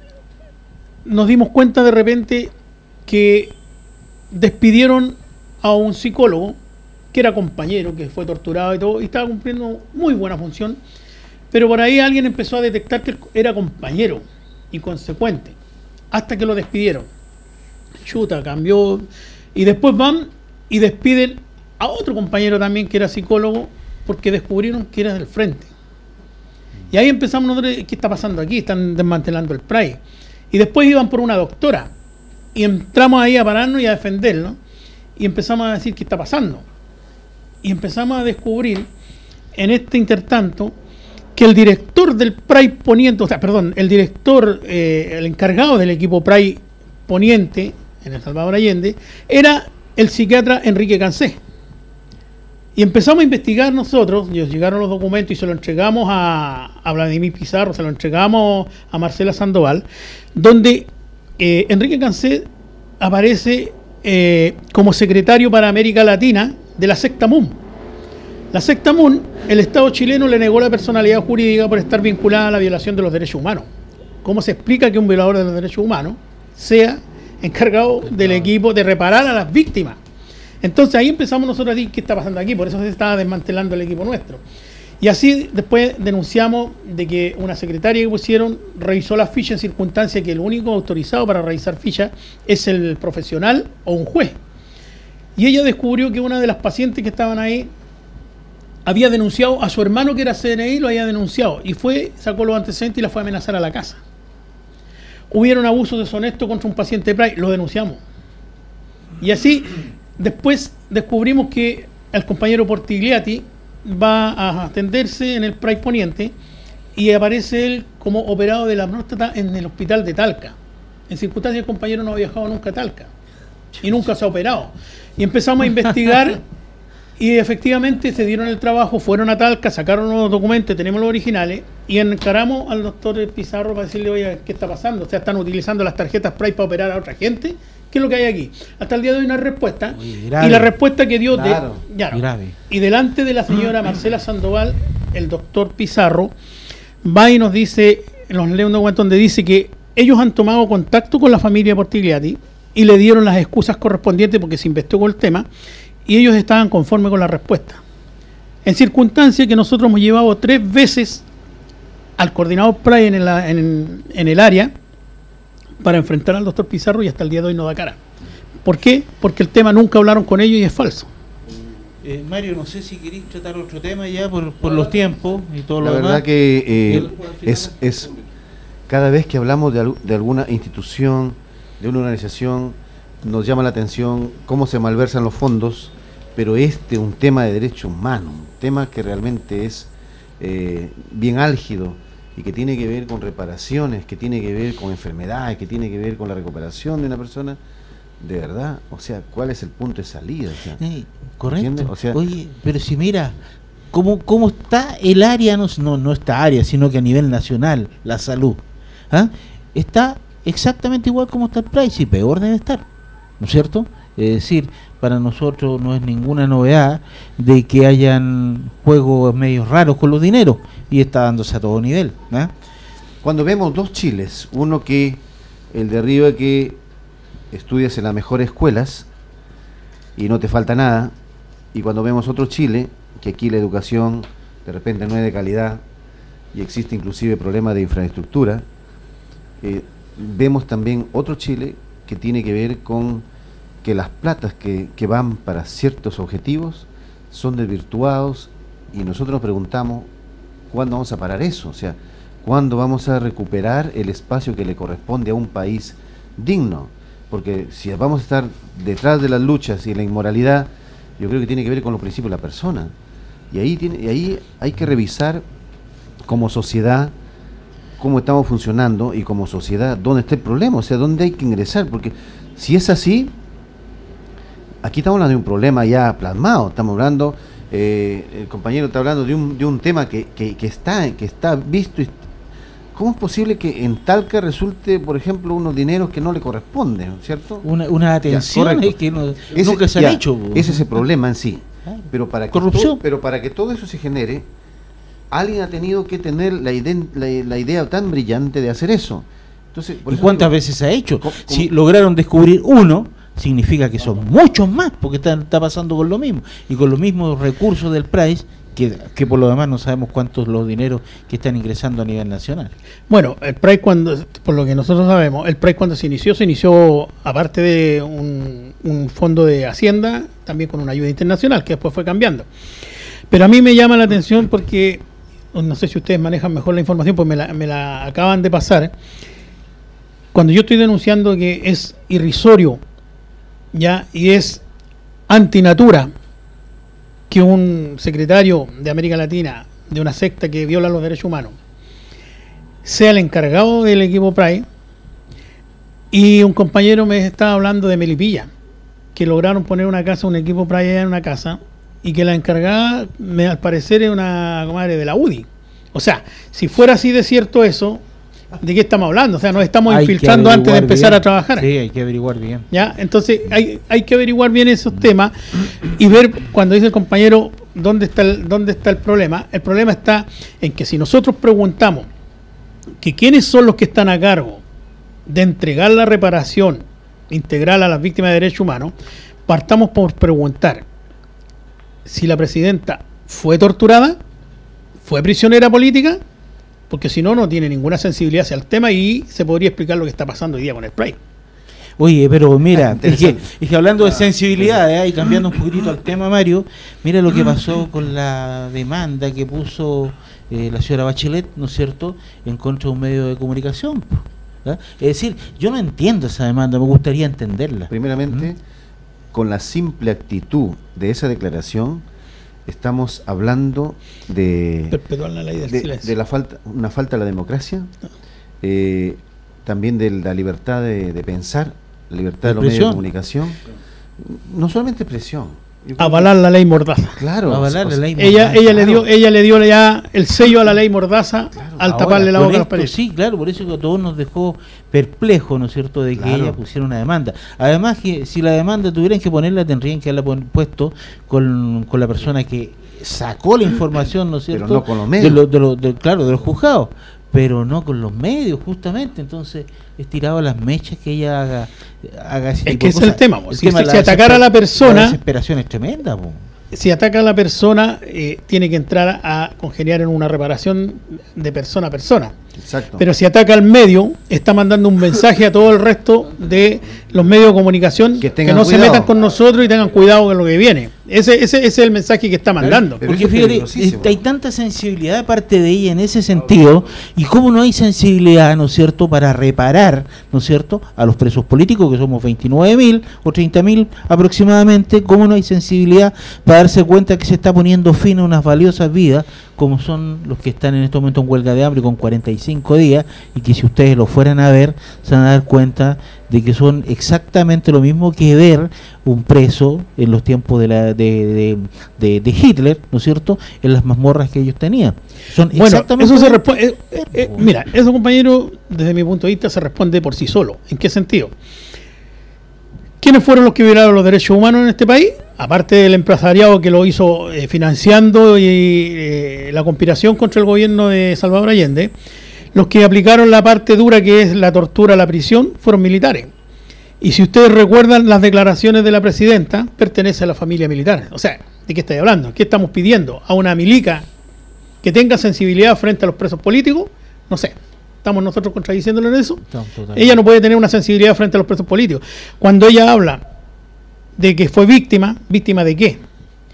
nos dimos cuenta de repente que despidieron a un psicólogo que era compañero, que fue torturado y todo, y estaba cumpliendo muy buena función, pero por ahí alguien empezó a detectar que era compañero y consecuente, hasta que lo despidieron. Chuta, cambió, y después van y despiden a otro compañero también que era psicólogo, porque descubrieron que era del frente. Y ahí empezamos nosotros, ¿qué está pasando aquí? Están desmantelando el P R A I. Y después iban por una doctora, y entramos ahí a pararnos y a defenderlo, y empezamos a decir, ¿qué está pasando? Y empezamos a descubrir en este intertanto que el director del P R A I Poniente, o sea, perdón, el director, eh, el encargado del equipo P R A I Poniente en El Salvador Allende, era el psiquiatra Enrique Cancé. Y empezamos a investigar nosotros, y nos llegaron los documentos y se lo entregamos a, a Vladimir Pizarro, se lo entregamos a Marcela Sandoval, donde eh, Enrique Cancé aparece eh, como secretario para América Latina de la secta M U M. La secta M U M, el Estado chileno le negó la personalidad jurídica por estar vinculada a la violación de los derechos humanos. ¿Cómo se explica que un violador de los derechos humanos sea encargado del equipo de reparar a las víctimas? Entonces ahí empezamos nosotros a decir, ¿qué está pasando aquí? Por eso se estaba desmantelando el equipo nuestro. Y así después denunciamos de que una secretaria que pusieron revisó las fichas en circunstancia que el único autorizado para revisar fichas es el profesional o un juez. Y ella descubrió que una de las pacientes que estaban ahí había denunciado a su hermano que era C N I, lo había denunciado, y fue, sacó los antecedentes y la fue a amenazar a la casa. Hubieron abusos deshonestos contra un paciente de P R A I, lo denunciamos. Y así, después descubrimos que el compañero Portigliati va a atenderse en el P R A I Poniente y aparece él como operado de la próstata en el hospital de Talca. En circunstancias el compañero no ha viajado nunca a Talca y nunca se ha operado. Y empezamos a investigar y efectivamente se dieron el trabajo, fueron a Talca, sacaron los documentos, tenemos los originales y encaramos al doctor Pizarro para decirle, oye, ¿qué está pasando? O sea, están utilizando las tarjetas P R A I para operar a otra gente. ¿Qué es lo que hay aquí? Hasta el día de hoy no hay respuesta. Oye, grave, y la respuesta que dio claro, de, ya, grave. Y delante de la señora Marcela Sandoval, el doctor Pizarro va y nos dice, nos lee un documento donde dice que ellos han tomado contacto con la familia Portigliati y le dieron las excusas correspondientes porque se investigó el tema y ellos estaban conformes con la respuesta. En circunstancias que nosotros hemos llevado tres veces al coordinador Pray en el, en, en el área para enfrentar al doctor Pizarro y hasta el día de hoy no da cara. ¿Por qué? Porque el tema nunca hablaron con ellos y es falso. Eh, Mario, no sé si queréis tratar otro tema ya por, por los tiempos y todo La lo demás. verdad que eh, es, es cada vez que hablamos de, al- de alguna institución, de una organización, nos llama la atención cómo se malversan los fondos, pero este es un tema de derechos humanos, un tema que realmente es eh, bien álgido y que tiene que ver con reparaciones, que tiene que ver con enfermedades, que tiene que ver con la recuperación de una persona. De verdad, o sea, ¿cuál es el punto de salida? O sea, Sí, correcto. ¿entiendes? O sea, Oye, pero si mira, ¿cómo, cómo está el área, no, no, no esta área, sino que a nivel nacional, la salud? ¿Ah? Está exactamente igual como está el Price y peor debe estar, ¿no es cierto? Es decir, para nosotros no es ninguna novedad de que hayan juegos medios raros con los dineros y está dándose a todo nivel. ¿Ah? cuando vemos dos Chiles, uno que el de arriba que estudias en las mejores escuelas y no te falta nada, y cuando vemos otro Chile, que aquí la educación de repente no es de calidad y existe inclusive problemas de infraestructura, eh, vemos también otro Chile que tiene que ver con que las platas que, que van para ciertos objetivos son desvirtuados y nosotros nos preguntamos ¿cuándo vamos a parar eso? O sea, ¿cuándo vamos a recuperar el espacio que le corresponde a un país digno? Porque si vamos a estar detrás de las luchas y la inmoralidad, yo creo que tiene que ver con los principios de la persona. Y ahí, tiene, y ahí hay que revisar como sociedad cómo estamos funcionando y como sociedad dónde está el problema, o sea, dónde hay que ingresar. Porque si es así, aquí estamos hablando de un problema ya plasmado, estamos hablando, eh, el compañero está hablando de un, de un tema que, que, que, está, que está visto. Y, ¿cómo es posible que en Talca resulte, por ejemplo, unos dineros que no le corresponden, ¿cierto? Una, una atención que no, ese, nunca se ya, han hecho. Ese es el problema en sí. Claro. Pero para, que Corrupción. todo, pero para que todo eso se genere, alguien ha tenido que tener la, ide la, la idea tan brillante de hacer eso. Entonces, por ¿Y eso cuántas digo, veces se ha hecho? ¿cómo, Si cómo? lograron descubrir uno, significa que son muchos más, porque está, está pasando con lo mismo. Y con los mismos recursos del Price, que, que por lo demás no sabemos cuántos los dineros que están ingresando a nivel nacional. Bueno, el Price cuando, por lo que nosotros sabemos, el Price cuando se inició, se inició aparte de un, un fondo de Hacienda, también con una ayuda internacional, que después fue cambiando. Pero a mí me llama la atención porque, no sé si ustedes manejan mejor la información, pues me la, me la acaban de pasar. Cuando yo estoy denunciando que es irrisorio, ya, y es antinatura que un secretario de América Latina, de una secta que viola los derechos humanos, sea el encargado del equipo Pride, y un compañero me estaba hablando de Melipilla, que lograron poner una casa, un equipo Pride allá en una casa, y que la encargada, me, al parecer, es una comadre de la U D I. O sea, si fuera así de cierto eso, ¿de qué estamos hablando? O sea, nos estamos Hay que infiltrando antes de averiguar empezar bien. a trabajar. Sí, hay que averiguar bien. ¿Ya? Entonces hay, hay que averiguar bien esos temas y ver, cuando dice el compañero, dónde está el, dónde está el problema. El problema está en que si nosotros preguntamos que quiénes son los que están a cargo de entregar la reparación integral a las víctimas de derechos humanos, partamos por preguntar si la presidenta fue torturada, fue prisionera política, porque si no, no tiene ninguna sensibilidad hacia el tema y se podría explicar lo que está pasando hoy día con el Pride. Oye, pero mira, Ah, es, que, interesante. es que hablando de sensibilidad, ¿eh? y cambiando un poquitito al tema, Mario, mira lo que pasó con la demanda que puso eh, la señora Bachelet, ¿no es cierto?, en contra de un medio de comunicación. ¿verdad? Es decir, yo no entiendo esa demanda, me gustaría entenderla. Primeramente, ¿Mm? con la simple actitud de esa declaración, estamos hablando de, Perpetuar la ley del de, silencio. de la falta, una falta a la democracia, eh, también de la libertad de, de pensar, la libertad de los medios de Expresión. comunicación, no solamente expresión. Yo creo Avalar la ley Mordaza. que- claro, Avalar o la sea, ley Ella, Mordaza. ella le dio, claro. ella le dio ya el sello a la ley Mordaza al Ahora, taparle la con boca a los esto, periodistas. sí, claro, por eso que a todos nos dejó perplejos, ¿no es cierto?, de que Claro. ella pusiera una demanda. Además, que si la demanda tuvieran que ponerla, tendrían que haberla pon- puesto con, con la persona que sacó la información, ¿no es Pero cierto?, no con los de medios. lo- de lo- de- claro, de los juzgados, pero no con los medios, justamente. Entonces, estiraba las mechas que ella haga, haga ese Es tipo que de ese es cosas. el tema, po. Si- tema si de se la atacara a la desesper- persona- La desesperación es tremenda, po. si ataca a la persona, eh, tiene que entrar a congeniar en una reparación de persona a persona. Exacto. Pero si ataca al medio, está mandando un mensaje a todo el resto de los medios de comunicación que, que no cuidado. se metan con nosotros y tengan cuidado con lo que viene. Ese, ese, ese es el mensaje que está mandando. Pero porque fíjate, hay tanta sensibilidad de parte de ella en ese sentido, y cómo no hay sensibilidad, ¿no es cierto?, para reparar, ¿no es cierto?, a los presos políticos, que somos veintinueve mil o treinta mil aproximadamente. Cómo no hay sensibilidad para darse cuenta que se está poniendo fin a unas valiosas vidas, como son los que están en este momento en huelga de hambre con cuarenta y cinco días, y que si ustedes lo fueran a ver, se van a dar cuenta de que son exactamente lo mismo que ver un preso en los tiempos de, la, de, de, de, de Hitler, ¿no es cierto?, en las mazmorras que ellos tenían. Son bueno, exactamente eso se responde. Eh, eh, eh, mira, eso, compañero, desde mi punto de vista, se responde por sí solo. ¿En qué sentido? ¿Quiénes fueron los que violaron los derechos humanos en este país? Aparte del empresariado que lo hizo eh, financiando y eh, la conspiración contra el gobierno de Salvador Allende, los que aplicaron la parte dura, que es la tortura, la prisión, fueron militares. Y si ustedes recuerdan las declaraciones de la presidenta, pertenece a la familia militar. O sea, ¿de qué estoy hablando? ¿Qué estamos pidiendo? ¿A una milica que tenga sensibilidad frente a los presos políticos? No sé. ¿Estamos nosotros contradiciéndolo en eso? Ella no puede tener una sensibilidad frente a los presos políticos. Cuando ella habla de que fue víctima, ¿víctima de qué?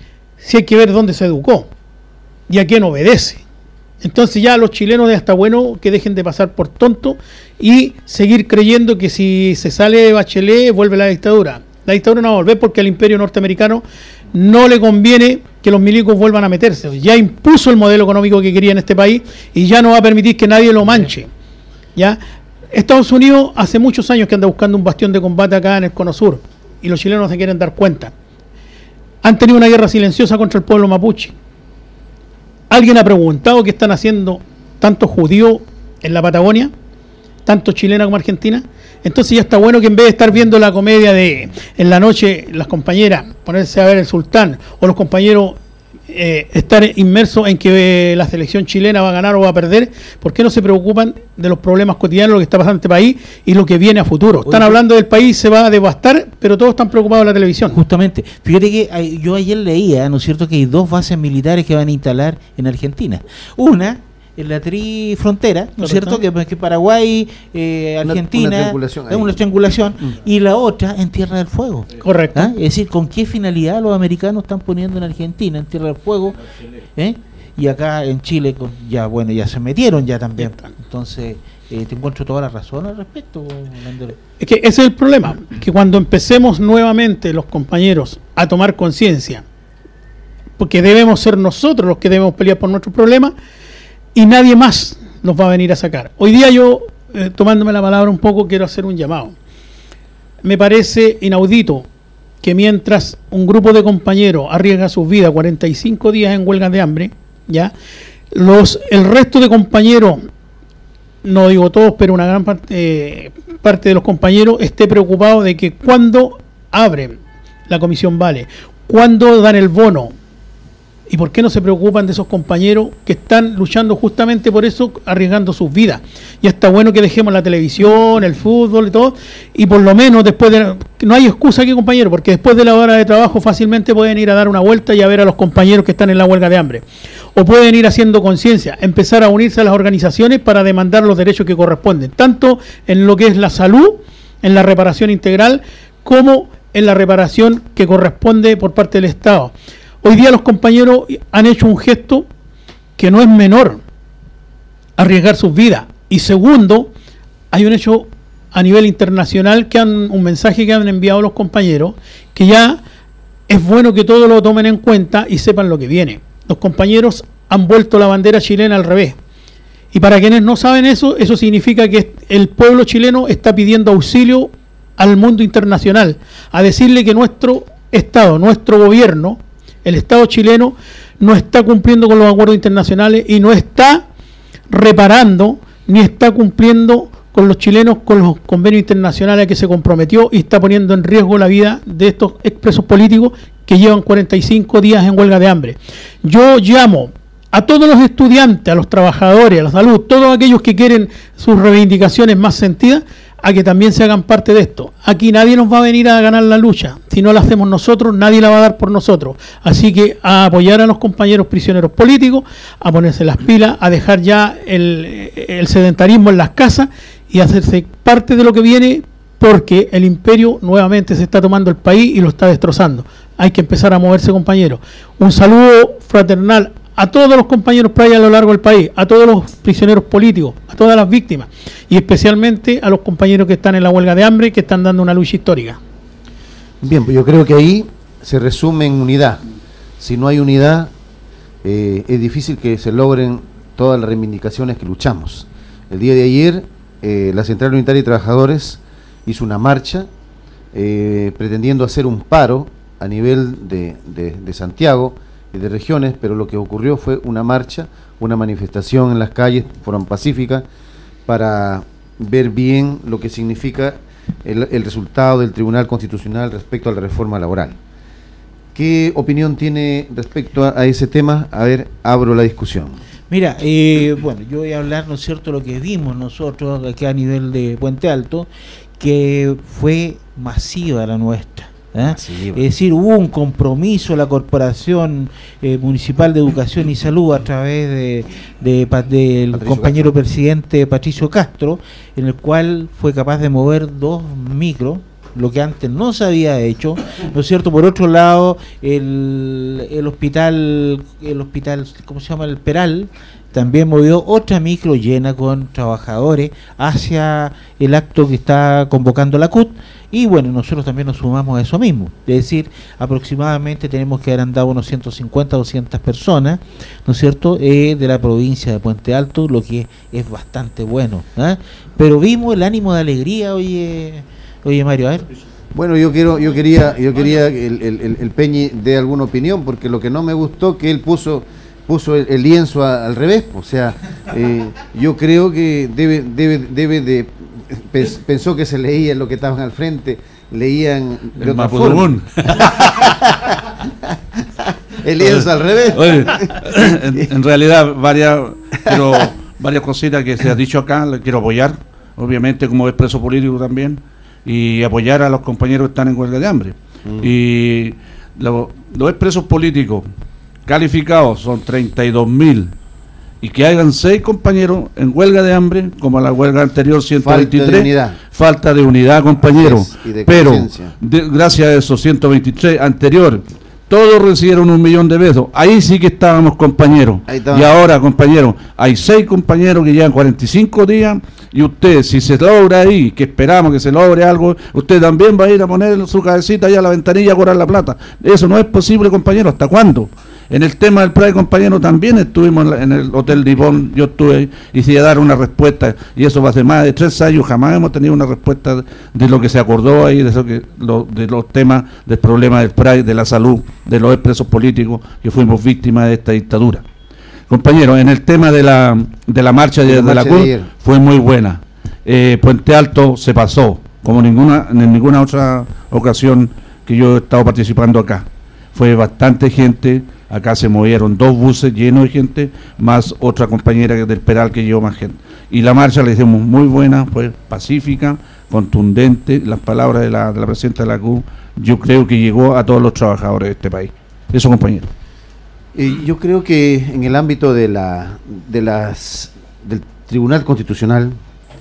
Si hay que ver dónde se educó y a quién obedece. Entonces ya los chilenos está bueno que dejen de pasar por tontos y seguir creyendo que si se sale de Bachelet vuelve la dictadura. La dictadura no va a volver porque al imperio norteamericano no le conviene que los milicos vuelvan a meterse. Ya impuso el modelo económico que quería en este país y ya no va a permitir que nadie lo manche. ¿Ya? Estados Unidos hace muchos años que anda buscando un bastión de combate acá en el Cono Sur y los chilenos no se quieren dar cuenta. Han tenido una guerra silenciosa contra el pueblo mapuche. ¿Alguien ha preguntado qué están haciendo tantos judíos en la Patagonia, tanto chilena como argentina? Entonces ya está bueno que en vez de estar viendo la comedia de en la noche las compañeras ponerse a ver el Sultán, o los compañeros eh, estar inmersos en que eh, la selección chilena va a ganar o va a perder, ¿por qué no se preocupan de los problemas cotidianos, lo que está pasando en este país y lo que viene a futuro? Están Oye, hablando del país, se va a devastar, pero todos están preocupados en la televisión. Justamente, fíjate que hay, yo ayer leía, ¿no es cierto?, que hay dos bases militares que van a instalar en Argentina. Una en la trifrontera, ¿no es cierto?, que, que Paraguay, eh, Argentina, una, una triangulación, es una triangulación mm. y la otra en Tierra del Fuego. Correcto. ¿Ah? Es decir, ¿con qué finalidad los americanos están poniendo en Argentina, en Tierra del Fuego? ¿Eh? Y acá en Chile, con, ya bueno, ya se metieron ya también. Entonces, eh, te encuentro toda la razón al respecto, Landero. Es que ese es el problema, que cuando empecemos nuevamente los compañeros a tomar conciencia, porque debemos ser nosotros los que debemos pelear por nuestros problemas, y nadie más nos va a venir a sacar. Hoy día yo, eh, tomándome la palabra un poco, quiero hacer un llamado. Me parece inaudito que mientras un grupo de compañeros arriesga sus vidas cuarenta y cinco días en huelga de hambre, ya los el resto de compañeros, no digo todos, pero una gran parte, eh, parte de los compañeros esté preocupado de que cuando abren la Comisión Vale, cuando dan el bono, ¿y por qué no se preocupan de esos compañeros que están luchando justamente por eso, arriesgando sus vidas? Ya está bueno que dejemos la televisión, el fútbol y todo, y por lo menos después de... No hay excusa aquí, compañero, porque después de la hora de trabajo fácilmente pueden ir a dar una vuelta y a ver a los compañeros que están en la huelga de hambre. O pueden ir haciendo conciencia, empezar a unirse a las organizaciones para demandar los derechos que corresponden, tanto en lo que es la salud, en la reparación integral, como en la reparación que corresponde por parte del Estado. Hoy día los compañeros han hecho un gesto que no es menor, arriesgar sus vidas. Y segundo, hay un hecho a nivel internacional, que han un mensaje que han enviado los compañeros, que ya es bueno que todos lo tomen en cuenta y sepan lo que viene. Los compañeros han vuelto la bandera chilena al revés. Y para quienes no saben eso, eso significa que el pueblo chileno está pidiendo auxilio al mundo internacional, a decirle que nuestro Estado, nuestro gobierno, el Estado chileno no está cumpliendo con los acuerdos internacionales y no está reparando ni está cumpliendo con los chilenos con los convenios internacionales a que se comprometió, y está poniendo en riesgo la vida de estos expresos políticos que llevan cuarenta y cinco días en huelga de hambre. Yo llamo a todos los estudiantes, a los trabajadores, a la salud, todos aquellos que quieren sus reivindicaciones más sentidas, a que también se hagan parte de esto. Aquí nadie nos va a venir a ganar la lucha. Si no la hacemos nosotros, nadie la va a dar por nosotros. Así que a apoyar a los compañeros prisioneros políticos, a ponerse las pilas, a dejar ya el, el sedentarismo en las casas y hacerse parte de lo que viene, porque el imperio nuevamente se está tomando el país y lo está destrozando. Hay que empezar a moverse, compañeros. Un saludo fraternal a todos los compañeros playa a lo largo del país, a todos los prisioneros políticos, a todas las víctimas y especialmente a los compañeros que están en la huelga de hambre, que están dando una lucha histórica. Bien, pues yo creo que ahí se resume en unidad. Si no hay unidad, eh, es difícil que se logren todas las reivindicaciones que luchamos. El día de ayer, eh, la Central Unitaria de Trabajadores hizo una marcha eh, pretendiendo hacer un paro a nivel de, de, de Santiago y de regiones, pero lo que ocurrió fue una marcha, una manifestación en las calles, fueron pacíficas, para ver bien lo que significa el, el resultado del Tribunal Constitucional respecto a la reforma laboral. ¿Qué opinión tiene respecto a, a ese tema? A ver, abro la discusión. Mira, eh, bueno, yo voy a hablar, ¿no es cierto?, lo que vimos nosotros aquí a nivel de Puente Alto, que fue masiva la nuestra. ¿Eh? Sí, bueno. Es decir, hubo un compromiso de la Corporación eh, Municipal de Educación y Salud a través de, de, de del Patricio compañero Castro. presidente Patricio Castro, en el cual fue capaz de mover dos micros, lo que antes no se había hecho, ¿no es cierto? Por otro lado, el, el hospital, el hospital, ¿cómo se llama? El Peral, también movió otra micro llena con trabajadores hacia el acto que está convocando la C U T. Y bueno, nosotros también nos sumamos a eso mismo, es decir, aproximadamente tenemos que haber andado unos ciento cincuenta, doscientas personas, ¿no es cierto?, eh, de la provincia de Puente Alto, lo que es bastante bueno, ¿eh? Pero vimos el ánimo de alegría, oye, oye Mario, a ver. Bueno, yo quiero, yo quería, yo quería que el, el, el Peñi dé alguna opinión, porque lo que no me gustó que él puso puso el, el lienzo a, al revés, o sea, eh, yo creo que debe, debe, debe de pensó que se leía lo que estaban al frente, leían de otra forma. El lienzo al revés. Oye, en, en realidad varias, pero varias cositas que se ha dicho acá, le quiero apoyar, obviamente como expreso político también, y apoyar a los compañeros que están en huelga de hambre. Mm. Y lo, los expresos políticos calificados son treinta y dos mil. Y que hayan seis compañeros en huelga de hambre, como la huelga anterior ciento veintitrés, falta de unidad, falta de unidad, compañeros. Pero de, gracias a esos ciento veintitrés anterior, todos recibieron un millón de pesos. Ahí sí que estábamos, compañeros. Y ahora, compañeros, hay seis compañeros que llevan cuarenta y cinco días, y usted, si se logra ahí, que esperamos que se logre algo, usted también va a ir a poner su cabecita allá a la ventanilla a cobrar la plata. Eso no es posible, compañeros. ¿Hasta cuándo? En el tema del P R A E, compañero, también estuvimos en, la, en el Hotel Dipón, yo estuve y se iba a dar una respuesta, y eso va a ser más de tres años, jamás hemos tenido una respuesta de lo que se acordó ahí, de, eso que, lo, de los temas del problema del P R A E, de la salud, de los expresos políticos, que fuimos víctimas de esta dictadura. Compañero, en el tema de la, de la marcha de, de la C U T, fue muy buena. Eh, Puente Alto se pasó, como ninguna en ninguna otra ocasión que yo he estado participando acá. Fue bastante gente. Acá se movieron dos buses llenos de gente, más otra compañera del Peral que llevó más gente. Y la marcha, le hicimos muy buena, fue pacífica, contundente. Las palabras de la, de la presidenta de la C U, yo creo que llegó a todos los trabajadores de este país. Eso, compañero. Eh, yo creo que en el ámbito de la de las del Tribunal Constitucional,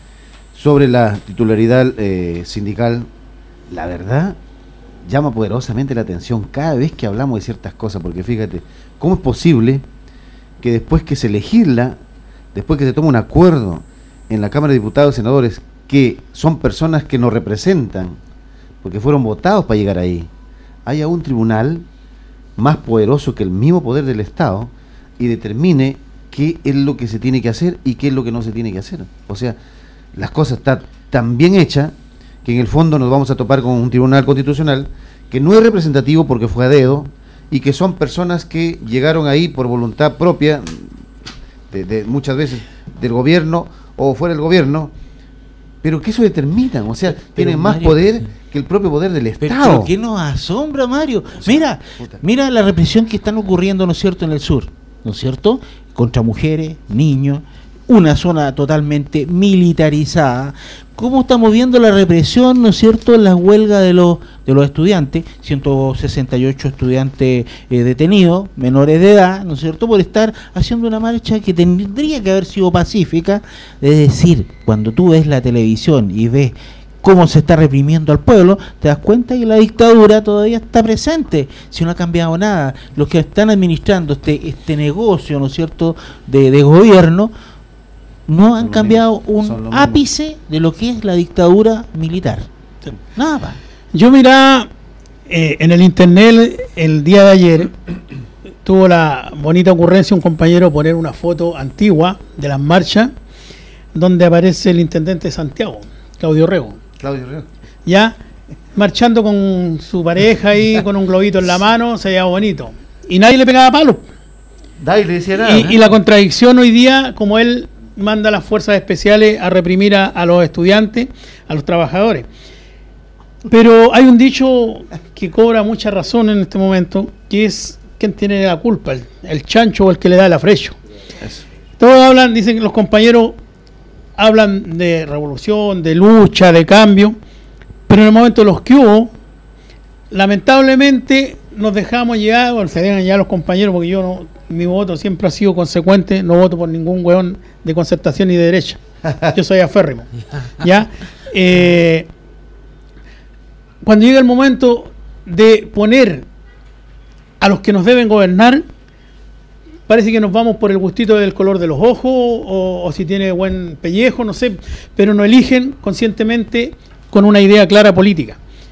sobre la titularidad eh, sindical, la verdad llama poderosamente la atención cada vez que hablamos de ciertas cosas, porque fíjate, ¿cómo es posible que después que se legisla, después que se toma un acuerdo en la Cámara de Diputados y Senadores, que son personas que nos representan, porque fueron votados para llegar ahí, haya un tribunal más poderoso que el mismo poder del Estado y determine qué es lo que se tiene que hacer y qué es lo que no se tiene que hacer? O sea, las cosas están tan bien hechas que en el fondo nos vamos a topar con un tribunal constitucional que no es representativo porque fue a dedo y que son personas que llegaron ahí por voluntad propia, de, de muchas veces del gobierno o fuera del gobierno, pero que eso determinan, o sea, pero tienen más Mario, poder que el propio poder del Estado. Pero ¿qué nos asombra, Mario? O sea, mira, puta. mira la represión que están ocurriendo, ¿no es cierto?, en el sur, ¿no es cierto?, contra mujeres, niños, una zona totalmente militarizada. ¿Cómo estamos viendo la represión, no es cierto, en las huelgas de los de los estudiantes? ciento sesenta y ocho estudiantes eh, detenidos, menores de edad, ¿no es cierto?, por estar haciendo una marcha que tendría que haber sido pacífica. Es decir, cuando tú ves la televisión y ves cómo se está reprimiendo al pueblo, te das cuenta que la dictadura todavía está presente, si no ha cambiado nada. Los que están administrando este este negocio, ¿no es cierto?, de, de gobierno, no han cambiado un ápice de lo que es la dictadura militar. Nada más. Yo mira, eh, en el internet el día de ayer tuvo la bonita ocurrencia un compañero poner una foto antigua de las marchas donde aparece el intendente de Santiago, Claudio Rego. Claudio Rego. Ya, marchando con su pareja ahí, con un globito en la mano, se veía bonito. Y nadie le pegaba palo. Nadie le decía nada. Y, y la contradicción hoy día, como él manda a las fuerzas especiales a reprimir a, a los estudiantes, a los trabajadores. Pero hay un dicho que cobra mucha razón en este momento, que es ¿quién tiene la culpa? ¿El, el chancho o el que le da el afrecho? Eso. Todos hablan, dicen que los compañeros hablan de revolución, de lucha, de cambio, pero en el momento de los que hubo, lamentablemente nos dejamos llegar, o se dejan ya los compañeros, porque yo no, mi voto siempre ha sido consecuente, no voto por ningún hueón de concertación ni de derecha. Yo soy aférrimo. ¿Ya? Eh, cuando llega el momento de poner a los que nos deben gobernar, parece que nos vamos por el gustito del color de los ojos, o, o si tiene buen pellejo, no sé, pero no eligen conscientemente con una idea clara política.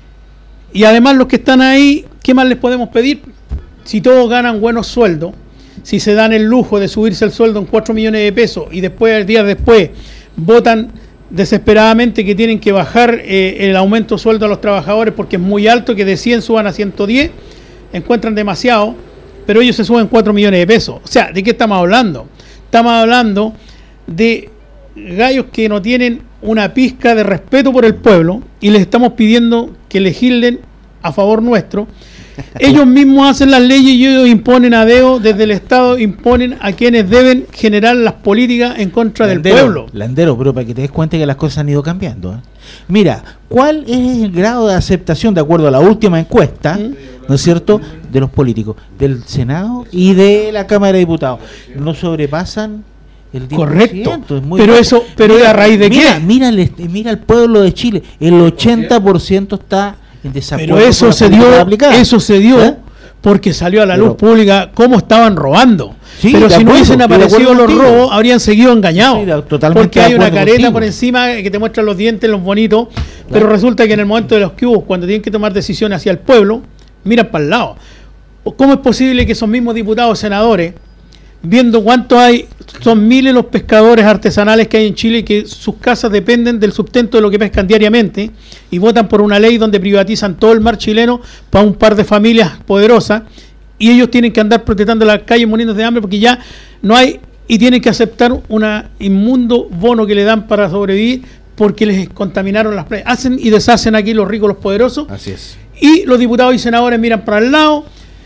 Y además los que están ahí, ¿qué más les podemos pedir? Si todos ganan buenos sueldos, si se dan el lujo de subirse el sueldo en cuatro millones de pesos y después, días después, votan desesperadamente que tienen que bajar eh, el aumento de sueldo a los trabajadores porque es muy alto, que de cien suban a ciento diez, encuentran demasiado, pero ellos se suben cuatro millones de pesos. O sea, ¿de qué estamos hablando? Estamos hablando de gallos que no tienen una pizca de respeto por el pueblo y les estamos pidiendo que legislen a favor nuestro. Ellos mismos hacen las leyes y ellos imponen a dedo, desde el Estado imponen a quienes deben generar las políticas en contra Landero, del pueblo. Landero, pero para que te des cuenta que las cosas han ido cambiando, ¿eh? Mira, ¿cuál es el grado de aceptación de acuerdo a la última encuesta, ¿Mm? ¿no es cierto?, de los políticos, del Senado y de la Cámara de Diputados? No sobrepasan el diez por ciento. Correcto, es muy pero bajo. eso, pero mira, ¿a raíz de mira, qué? Mira, mira, el, mira el pueblo de Chile, el ochenta por ciento está en desacuerdo. Pero eso se dio, eso se dio ¿Eh? porque salió a la pero, luz pública cómo estaban robando. Sí, pero si acuerdo, no hubiesen aparecido los contigo. robos, habrían seguido engañados. Sí, porque hay una careta contigo. por encima que te muestra los dientes, los bonitos, claro. Pero resulta que en el momento de los que hubo, cuando tienen que tomar decisiones hacia el pueblo, miran para el lado. ¿Cómo es posible que esos mismos diputados, senadores, viendo cuánto hay, son miles los pescadores artesanales que hay en Chile, que sus casas dependen del sustento de lo que pescan diariamente, y votan por una ley donde privatizan todo el mar chileno para un par de familias poderosas, y ellos tienen que andar protestando las calles muriéndose de hambre porque ya no hay, y tienen que aceptar un inmundo bono que le dan para sobrevivir porque les contaminaron las playas? Hacen y deshacen aquí los ricos, los poderosos. Así es. Y los diputados y senadores miran para el lado,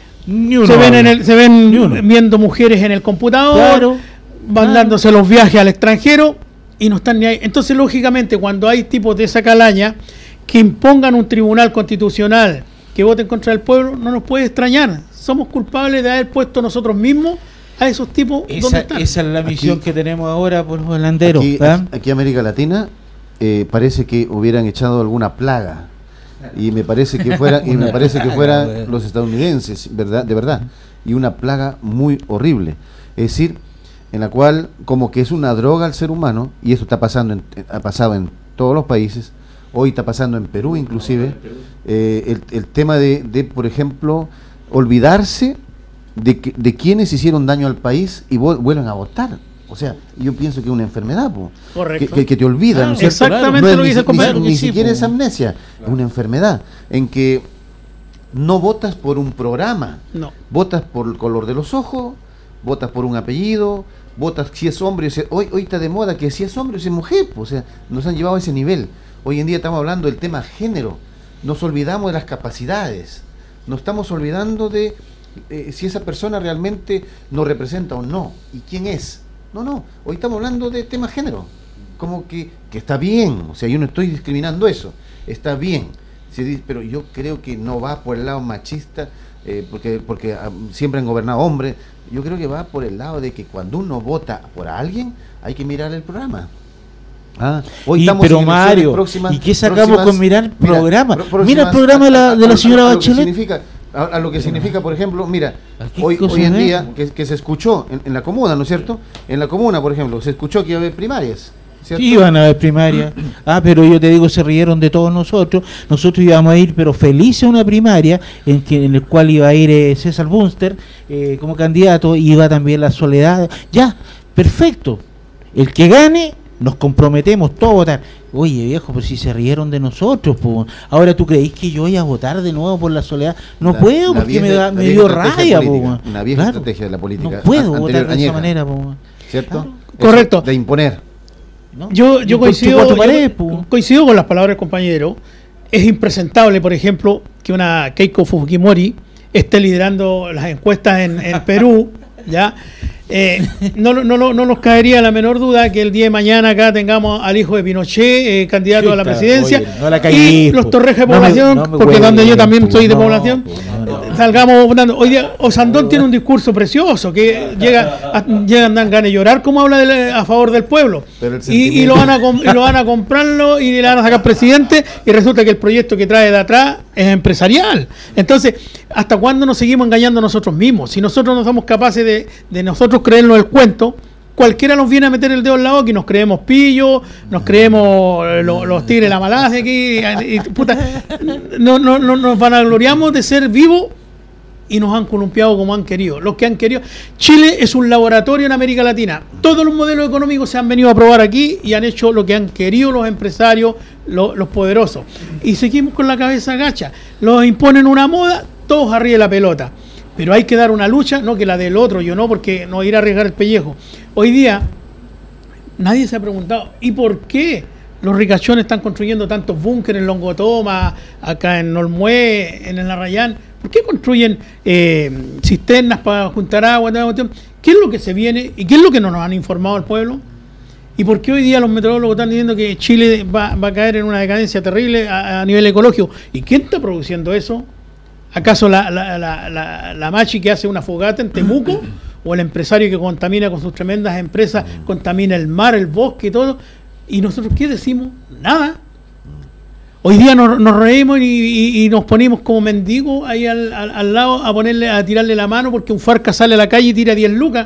se ven, en el, se ven viendo mujeres en el computador, claro, van claro. dándose los viajes al extranjero y no están ni ahí. Entonces, lógicamente, cuando hay tipos de esa calaña que impongan un tribunal constitucional que vote en contra del pueblo, no nos puede extrañar. Somos culpables de haber puesto nosotros mismos a esos tipos esa, donde están. Esa es la misión aquí, que tenemos ahora por los holanderos. Aquí, aquí América Latina eh, parece que hubieran echado alguna plaga. Y me parece que fuera y me parece que fueran los estadounidenses, verdad, de verdad, y una plaga muy horrible, es decir, en la cual como que es una droga al ser humano, y eso está pasando en, ha pasado en todos los países, hoy está pasando en Perú inclusive, eh, el, el tema de, de por ejemplo olvidarse de que, de quienes hicieron daño al país y vuelven a votar. O sea, yo pienso que es una enfermedad, po, que, que, que te olvidan, ah, ¿no es cierto? Exactamente, no es lo que dice el compañero. Ni, ni sí, siquiera po. es amnesia, claro. Es una enfermedad en que no votas por un programa, no. Votas por el color de los ojos, votas por un apellido, votas si es hombre, o sea, hoy, hoy está de moda que si es hombre o si es mujer, po, o sea, nos han llevado a ese nivel. Hoy en día estamos hablando del tema género, nos olvidamos de las capacidades, nos estamos olvidando de eh, si esa persona realmente nos representa o no, y quién es. No, no, hoy estamos hablando de temas género. Como que, que está bien, o sea, yo no estoy discriminando eso, está bien. Se dice, pero yo creo que no va por el lado machista, eh, porque, porque um, siempre han gobernado hombres. Yo creo que va por el lado de que cuando uno vota por alguien, hay que mirar el programa. Ah, hoy y, estamos pero en Mario, próximas, ¿y qué sacamos próximas, con mirar programa? Mira, pro, mira el programa de la, de la señora a, a, a Bachelet. Lo significa, a, a lo que significa, por ejemplo, mira, Aquí hoy, hoy en es? día, que, que se escuchó en, en la comuna, ¿no es cierto? En la comuna, por ejemplo, se escuchó que iba a haber primarias. ¿Cierto? Sí, iban a haber primaria. Ah, pero yo te digo, se rieron de todos nosotros. Nosotros íbamos a ir, pero felices a una primaria en que en el cual iba a ir eh, César Bunster eh, como candidato, iba también la Soledad. Ya, perfecto. El que gane, nos comprometemos todos a votar. Oye, viejo, pues si se rieron de nosotros, pues. Ahora, ¿tú creéis que yo voy a votar de nuevo por la Soledad? No la, puedo, la porque vieja, me, da, me vieja dio rabia, pues. Una vieja Claro, estrategia de la política. no puedo an, votar de añeja, esa manera, pues. ¿Cierto? Claro. Correcto. Eso, de imponer. ¿No? Yo, yo, coincido, yo pared, pues. coincido con las palabras del compañero. Es impresentable, por ejemplo, que una Keiko Fujimori esté liderando las encuestas en, en Perú, ¿ya? Eh, no, no, no, no nos caería la menor duda que el día de mañana acá tengamos al hijo de Pinochet, eh, candidato Sí, a la está, presidencia, oye, no la y caguís, los po. Torres de No me- población, no me porque huele, donde yo también po, soy de no, población, po, no, no. salgamos votando. Hoy día Osandón tiene un discurso precioso, que llega a, llegan dan ganas de llorar como habla de- a favor del pueblo. Pero el Y, y lo van a com- y lo van a comprarlo y le van a sacar presidente, y resulta que el proyecto que trae de atrás es empresarial. Entonces, ¿hasta cuándo nos seguimos engañando nosotros mismos? Si nosotros no somos capaces de, de nosotros creernos el cuento, cualquiera nos viene a meter el dedo en la boca y nos creemos pillos, nos creemos eh, lo- los tigres de la Malasia aquí, y, y, puta, no, no, no, nos vanagloriamos de ser vivos y nos han columpiado como han querido. Los que han querido. Chile es un laboratorio en América Latina. Todos los modelos económicos se han venido a probar aquí y han hecho lo que han querido los empresarios, lo- los poderosos. Y seguimos con la cabeza gacha. Los imponen una moda, todos arriba de la pelota. Pero hay que dar una lucha, no que la del otro, yo no, porque no ir a arriesgar el pellejo. Hoy día, nadie se ha preguntado, ¿y por qué los ricachones están construyendo tantos búnkeres en Longotoma, acá en Olmué, en el Arrayán? ¿Por qué construyen eh, cisternas para juntar agua? ¿Qué es lo que se viene y qué es lo que no nos han informado al pueblo? ¿Y por qué hoy día los meteorólogos están diciendo que Chile va, va a caer en una decadencia terrible a, a nivel ecológico? ¿Y quién está produciendo eso? ¿Acaso la, la, la, la, la machi que hace una fogata en Temuco? ¿O el empresario que contamina con sus tremendas empresas, contamina el mar, el bosque y todo? ¿Y nosotros qué decimos? Nada. Hoy día nos, nos reímos y, y, y nos ponemos como mendigos ahí al, al, al lado a ponerle a tirarle la mano porque un Farca sale a la calle y tira diez lucas.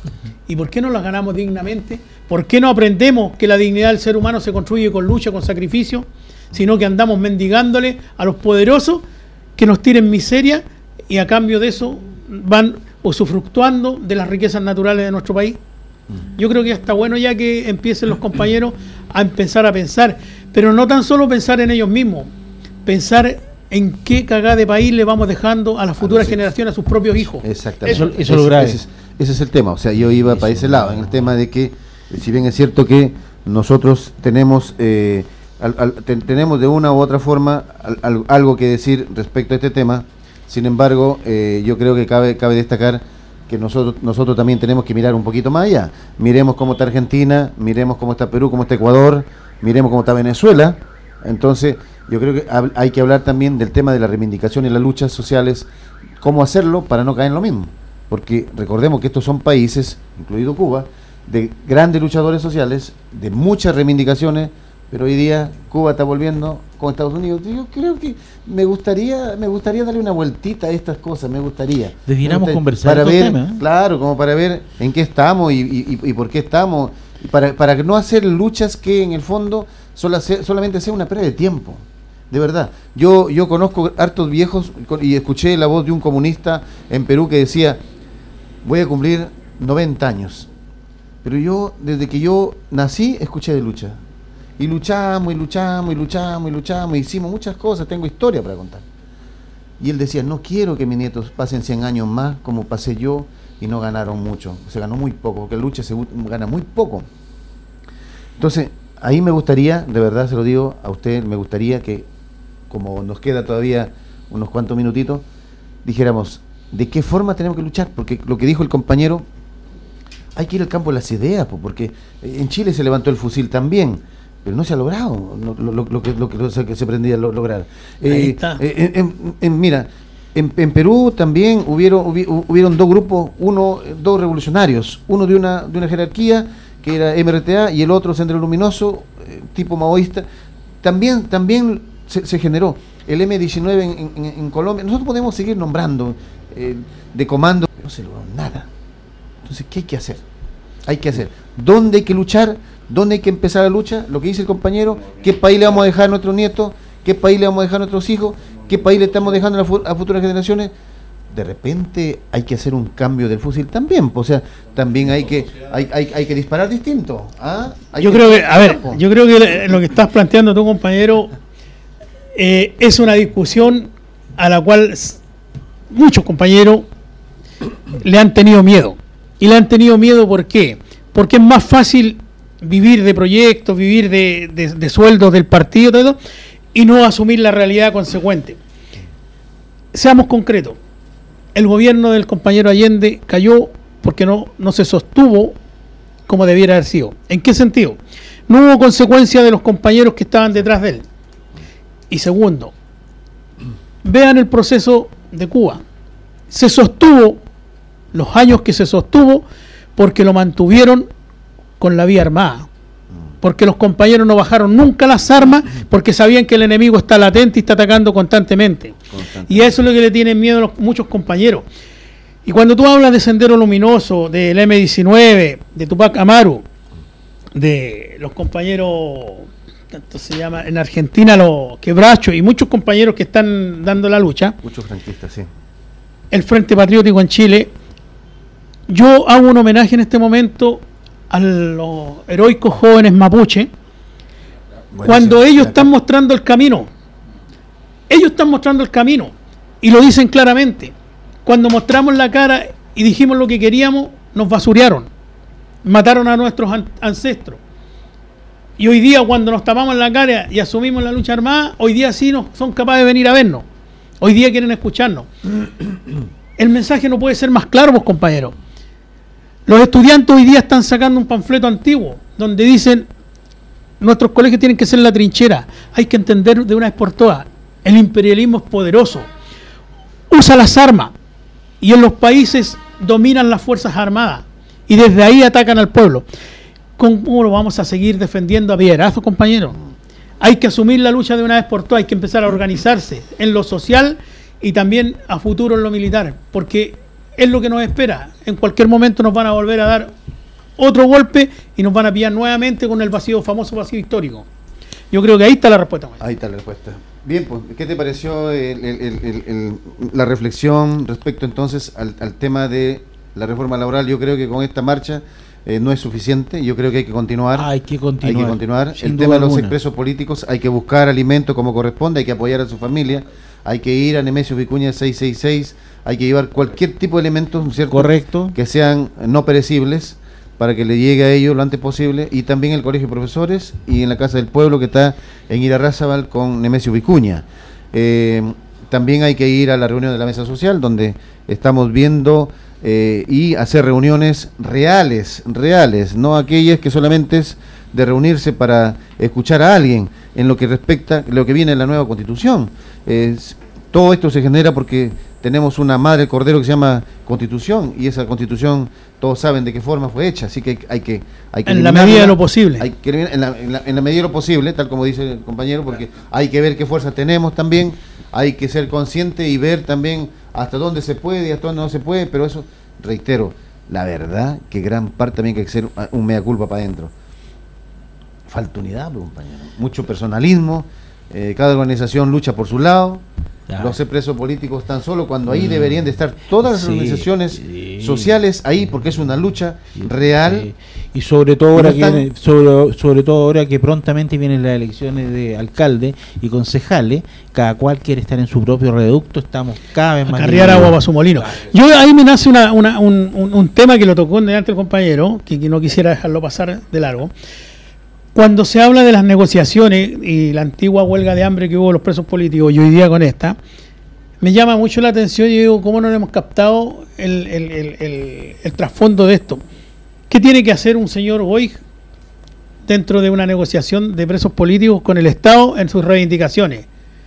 ¿Y por qué no las ganamos dignamente? ¿Por qué no aprendemos que la dignidad del ser humano se construye con lucha, con sacrificio? Sino que andamos mendigándole a los poderosos que nos tiren miseria y a cambio de eso van usufructuando de las riquezas naturales de nuestro país. Yo creo que ya está bueno ya que empiecen los compañeros a empezar a pensar, pero no tan solo pensar en ellos mismos, pensar en qué cagada de país le vamos dejando a las futuras generaciones, a sus propios hijos. Exactamente. Eso- eso es lo grave. Ese es, ese es el tema. O sea, yo iba para ese lado, en el tema de que, si bien es cierto que nosotros tenemos, eh, al- al- te- tenemos de una u otra forma al- al- algo que decir respecto a este tema, sin embargo, eh, yo creo que cabe, cabe destacar que nosotros, nosotros también tenemos que mirar un poquito más allá. Miremos cómo está Argentina, miremos cómo está Perú, cómo está Ecuador, miremos cómo está Venezuela. Entonces, yo creo que hab- hay que hablar también del tema de la reivindicación y las luchas sociales, cómo hacerlo para no caer en lo mismo. Porque recordemos que estos son países, incluido Cuba, de grandes luchadores sociales, de muchas reivindicaciones, pero hoy día Cuba está volviendo con Estados Unidos. Yo creo que me gustaría me gustaría darle una vueltita a estas cosas, me gustaría. Debiéramos Me gustaría- conversar para estos ver, temas, ¿eh? claro, como para ver en qué estamos y, y, y- y por qué estamos, y para, para no hacer luchas que en el fondo sola- se- solamente sea una pérdida de tiempo. De verdad, yo yo conozco hartos viejos con- y escuché la voz de un comunista en Perú que decía, voy a cumplir noventa años, pero yo desde que yo nací escuché de lucha. Y luchamos, y luchamos, y luchamos, y luchamos, y hicimos muchas cosas, tengo historia para contar. Y él decía, no quiero que mis nietos pasen cien años más como pasé yo, y no ganaron mucho, se ganó muy poco, porque la lucha se gana muy poco. Entonces, ahí me gustaría, de verdad se lo digo a usted, me gustaría que, como nos queda todavía unos cuantos minutitos, dijéramos, ¿de qué forma tenemos que luchar? Porque lo que dijo el compañero, hay que ir al campo de las ideas, pues, porque en Chile se levantó el fusil también, pero no se ha logrado lo, lo, lo, que, lo, que, lo que se pretendía lograr. Ahí Eh, está. eh, en, en, mira, en, en Perú también hubieron, hubi, hubieron dos grupos, uno, dos revolucionarios, uno de una, de una jerarquía, que era M R T A, y el otro Sendero Luminoso, eh, tipo maoísta. También, también se, se generó el M diecinueve en, en, en Colombia. Nosotros podemos seguir nombrando eh, de comando, no se logró nada. Entonces, ¿qué hay que hacer? Hay que hacer. ¿Dónde hay que luchar? ¿Dónde hay que empezar la lucha? Lo que dice el compañero, ¿qué país le vamos a dejar a nuestros nietos? ¿Qué país le vamos a dejar a nuestros hijos? ¿Qué país le estamos dejando a, fu a futuras generaciones? De repente hay que hacer un cambio del fusil también, o sea, también hay que hay, hay, hay que disparar distinto. ¿Ah? Hay yo que creo que, a ver, yo creo que lo que estás planteando tú, compañero, eh, es una discusión a la cual muchos compañeros le han tenido miedo. Y le han tenido miedo, ¿por qué? Porque es más fácil vivir de proyectos, vivir de, de, de sueldos del partido, todo, y no asumir la realidad consecuente. Seamos concretos. El gobierno del compañero Allende cayó porque no, no se sostuvo como debiera haber sido. ¿En qué sentido? No hubo consecuencia de los compañeros que estaban detrás de él. Y segundo, vean el proceso de Cuba. Se sostuvo los años que se sostuvo porque lo mantuvieron con la vía armada. Porque los compañeros no bajaron nunca las armas porque sabían que el enemigo está latente y está atacando constantemente. constantemente. Y eso es lo que le tienen miedo a los, muchos compañeros. Y cuando tú hablas de Sendero Luminoso, del M diecinueve, de Tupac Amaru, de los compañeros, tanto se llama en Argentina los Quebrachos y muchos compañeros que están dando la lucha, muchos franquistas, sí. El Frente Patriótico en Chile, yo hago un homenaje en este momento a los heroicos jóvenes mapuche, buenísimo, cuando ellos están mostrando el camino. Ellos están mostrando el camino y lo dicen claramente. Cuando mostramos la cara y dijimos lo que queríamos, nos basurearon, mataron a nuestros an ancestros. Y hoy día, cuando nos tapamos la cara y asumimos la lucha armada, hoy día sí nos son capaces de venir a vernos. Hoy día quieren escucharnos. El mensaje no puede ser más claro, pues, compañeros. Los estudiantes hoy día están sacando un panfleto antiguo donde dicen: nuestros colegios tienen que ser la trinchera. Hay que entender de una vez por todas, el imperialismo es poderoso, usa las armas y en los países dominan las fuerzas armadas y desde ahí atacan al pueblo. ¿Cómo lo vamos a seguir defendiendo a piedrazos, compañeros? Hay que asumir la lucha de una vez por todas, hay que empezar a organizarse en lo social y también a futuro en lo militar, porque es lo que nos espera. En cualquier momento nos van a volver a dar otro golpe y nos van a pillar nuevamente con el vacío, famoso vacío histórico. Yo creo que ahí está la respuesta. Ahí está la respuesta. Bien, pues, ¿qué te pareció el, el, el, el, el, la reflexión respecto entonces al, al tema de la reforma laboral? Yo creo que con esta marcha eh, no es suficiente, yo creo que hay que continuar. Hay que continuar. Hay que continuar. El tema de los expresos políticos, hay que buscar alimento como corresponde, hay que apoyar a su familia, hay que ir a Nemesio Vicuña seiscientos sesenta y seis, hay que llevar cualquier tipo de elementos, ¿cierto? Correcto. Que sean no perecibles, para que le llegue a ellos lo antes posible, y también el Colegio de Profesores y en la Casa del Pueblo que está en Irarrázaval con Nemesio Vicuña. Eh, también hay que ir a la reunión de la mesa social donde estamos viendo eh, y hacer reuniones reales, reales, no aquellas que solamente es de reunirse para escuchar a alguien en lo que respecta lo que viene en la nueva Constitución. Eh, todo esto se genera porque tenemos una madre cordero que se llama Constitución, y esa Constitución todos saben de qué forma fue hecha, así que hay que... Hay que en la medida de lo posible. Hay que, en, la, en, la, en la medida de lo posible, tal como dice el compañero, porque hay que ver qué fuerzas tenemos también, hay que ser consciente y ver también hasta dónde se puede y hasta dónde no se puede, pero eso, reitero, la verdad que gran parte también hay que hacer un mea culpa para adentro. Falta unidad, compañero, mucho personalismo, eh, cada organización lucha por su lado. Claro. Los presos políticos están solo cuando ahí mm. deberían de estar todas las sí, organizaciones sí. sociales ahí, porque es una lucha sí, real. Sí. Y sobre todo ahora no que viene, sobre, sobre todo ahora que prontamente vienen las elecciones de alcalde y concejales, cada cual quiere estar en su propio reducto, estamos cada vez más... Carrear agua para su molino. Claro. Yo ahí me nace una, una, un, un, un tema que lo tocó en delante el compañero, que, que no quisiera dejarlo pasar de largo. Cuando se habla de las negociaciones y la antigua huelga de hambre que hubo los presos políticos y hoy día con esta, me llama mucho la atención y digo, ¿cómo no hemos captado el, el, el, el, el trasfondo de esto? ¿Qué tiene que hacer un señor Boig dentro de una negociación de presos políticos con el Estado en sus reivindicaciones?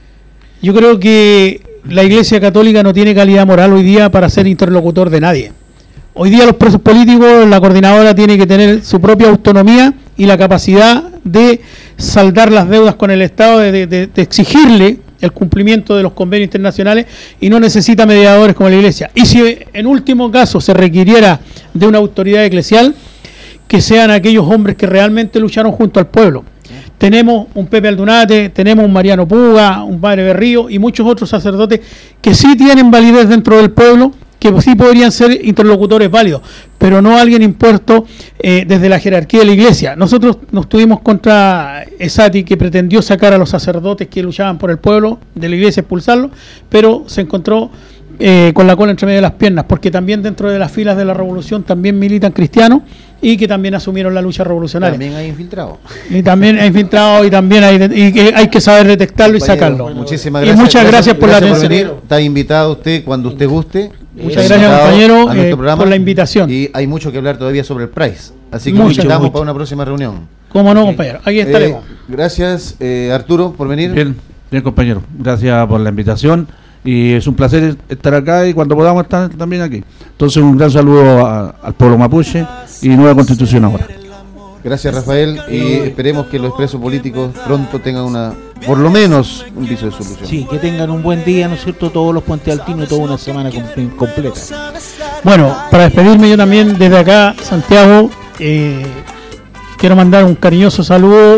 Yo creo que la Iglesia Católica no tiene calidad moral hoy día para ser interlocutor de nadie. Hoy día los presos políticos, la coordinadora tiene que tener su propia autonomía y la capacidad de saldar las deudas con el Estado, de, de, de exigirle el cumplimiento de los convenios internacionales, y no necesita mediadores como la Iglesia. Y si en último caso se requiriera de una autoridad eclesial, que sean aquellos hombres que realmente lucharon junto al pueblo. Tenemos un Pepe Aldunate, tenemos un Mariano Puga, un Padre Berrío y muchos otros sacerdotes que sí tienen validez dentro del pueblo, que sí podrían ser interlocutores válidos, pero no alguien impuesto eh, desde la jerarquía de la Iglesia. Nosotros nos tuvimos contra Esati, que pretendió sacar a los sacerdotes que luchaban por el pueblo de la Iglesia, expulsarlos, pero se encontró eh, con la cola entre medio de las piernas, porque también dentro de las filas de la revolución también militan cristianos y que también asumieron la lucha revolucionaria. También hay infiltrados. Y también hay infiltrados y también hay, y que hay que saber detectarlo y sacarlo. Muchísimas y gracias. muchas gracias, gracias por gracias la atención. Por está invitado usted cuando usted guste. Muchas gracias, compañero, eh, por la invitación. Y hay mucho que hablar todavía sobre el Price. Así que mucho, nos invitamos mucho. para una próxima reunión. Cómo no, compañero. Aquí estaremos. Eh, gracias, eh, Arturo, por venir. Bien, bien, compañero. Gracias por la invitación. Y es un placer estar acá y cuando podamos estar también aquí. Entonces, un gran saludo a, al pueblo mapuche y nueva constitución ahora. Gracias, Rafael, y esperemos que los presos políticos pronto tengan una, por lo menos, un viso de solución. Sí, que tengan un buen día, ¿no es cierto? Todos los puentealtinos, toda una semana com- completa. Bueno, para despedirme yo también desde acá, Santiago, eh, quiero mandar un cariñoso saludo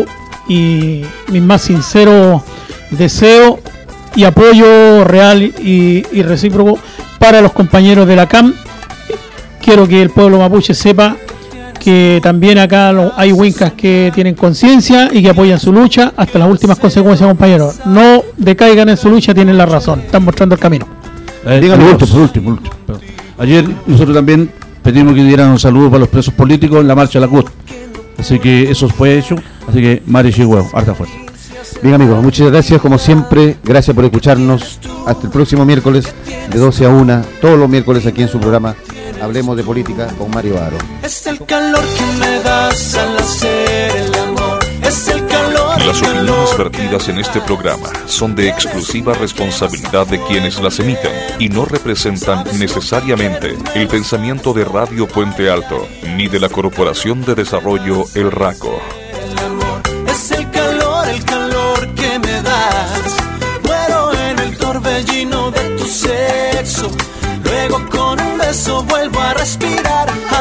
y mis más sinceros deseos y apoyo real y, y recíproco para los compañeros de la C A M. Quiero que el pueblo mapuche sepa que también acá lo, hay huincas que tienen conciencia y que apoyan su lucha hasta las últimas consecuencias, compañeros. No decaigan en su lucha, tienen la razón, están mostrando el camino. Eh, por último, por último, por último. Ayer nosotros también pedimos que dieran un saludo para los presos políticos en la marcha de la C U T. Así que eso fue hecho, así que Mari Chihuahua, harta fuerza. Bien, amigos, muchas gracias como siempre, gracias por escucharnos. Hasta el próximo miércoles de doce a una, todos los miércoles aquí en su programa Hablemos de Política con Mario Aro. Es el calor que me das al hacer el amor. Es el calor. Las opiniones vertidas en este programa son de exclusiva responsabilidad de quienes las emiten y no representan necesariamente el pensamiento de Radio Puente Alto ni de la Corporación de Desarrollo El Raco. El amor es el calor, el calor que me das. Muero en el torbellino de tu sexo. Luego con un beso vuelvo a respirar.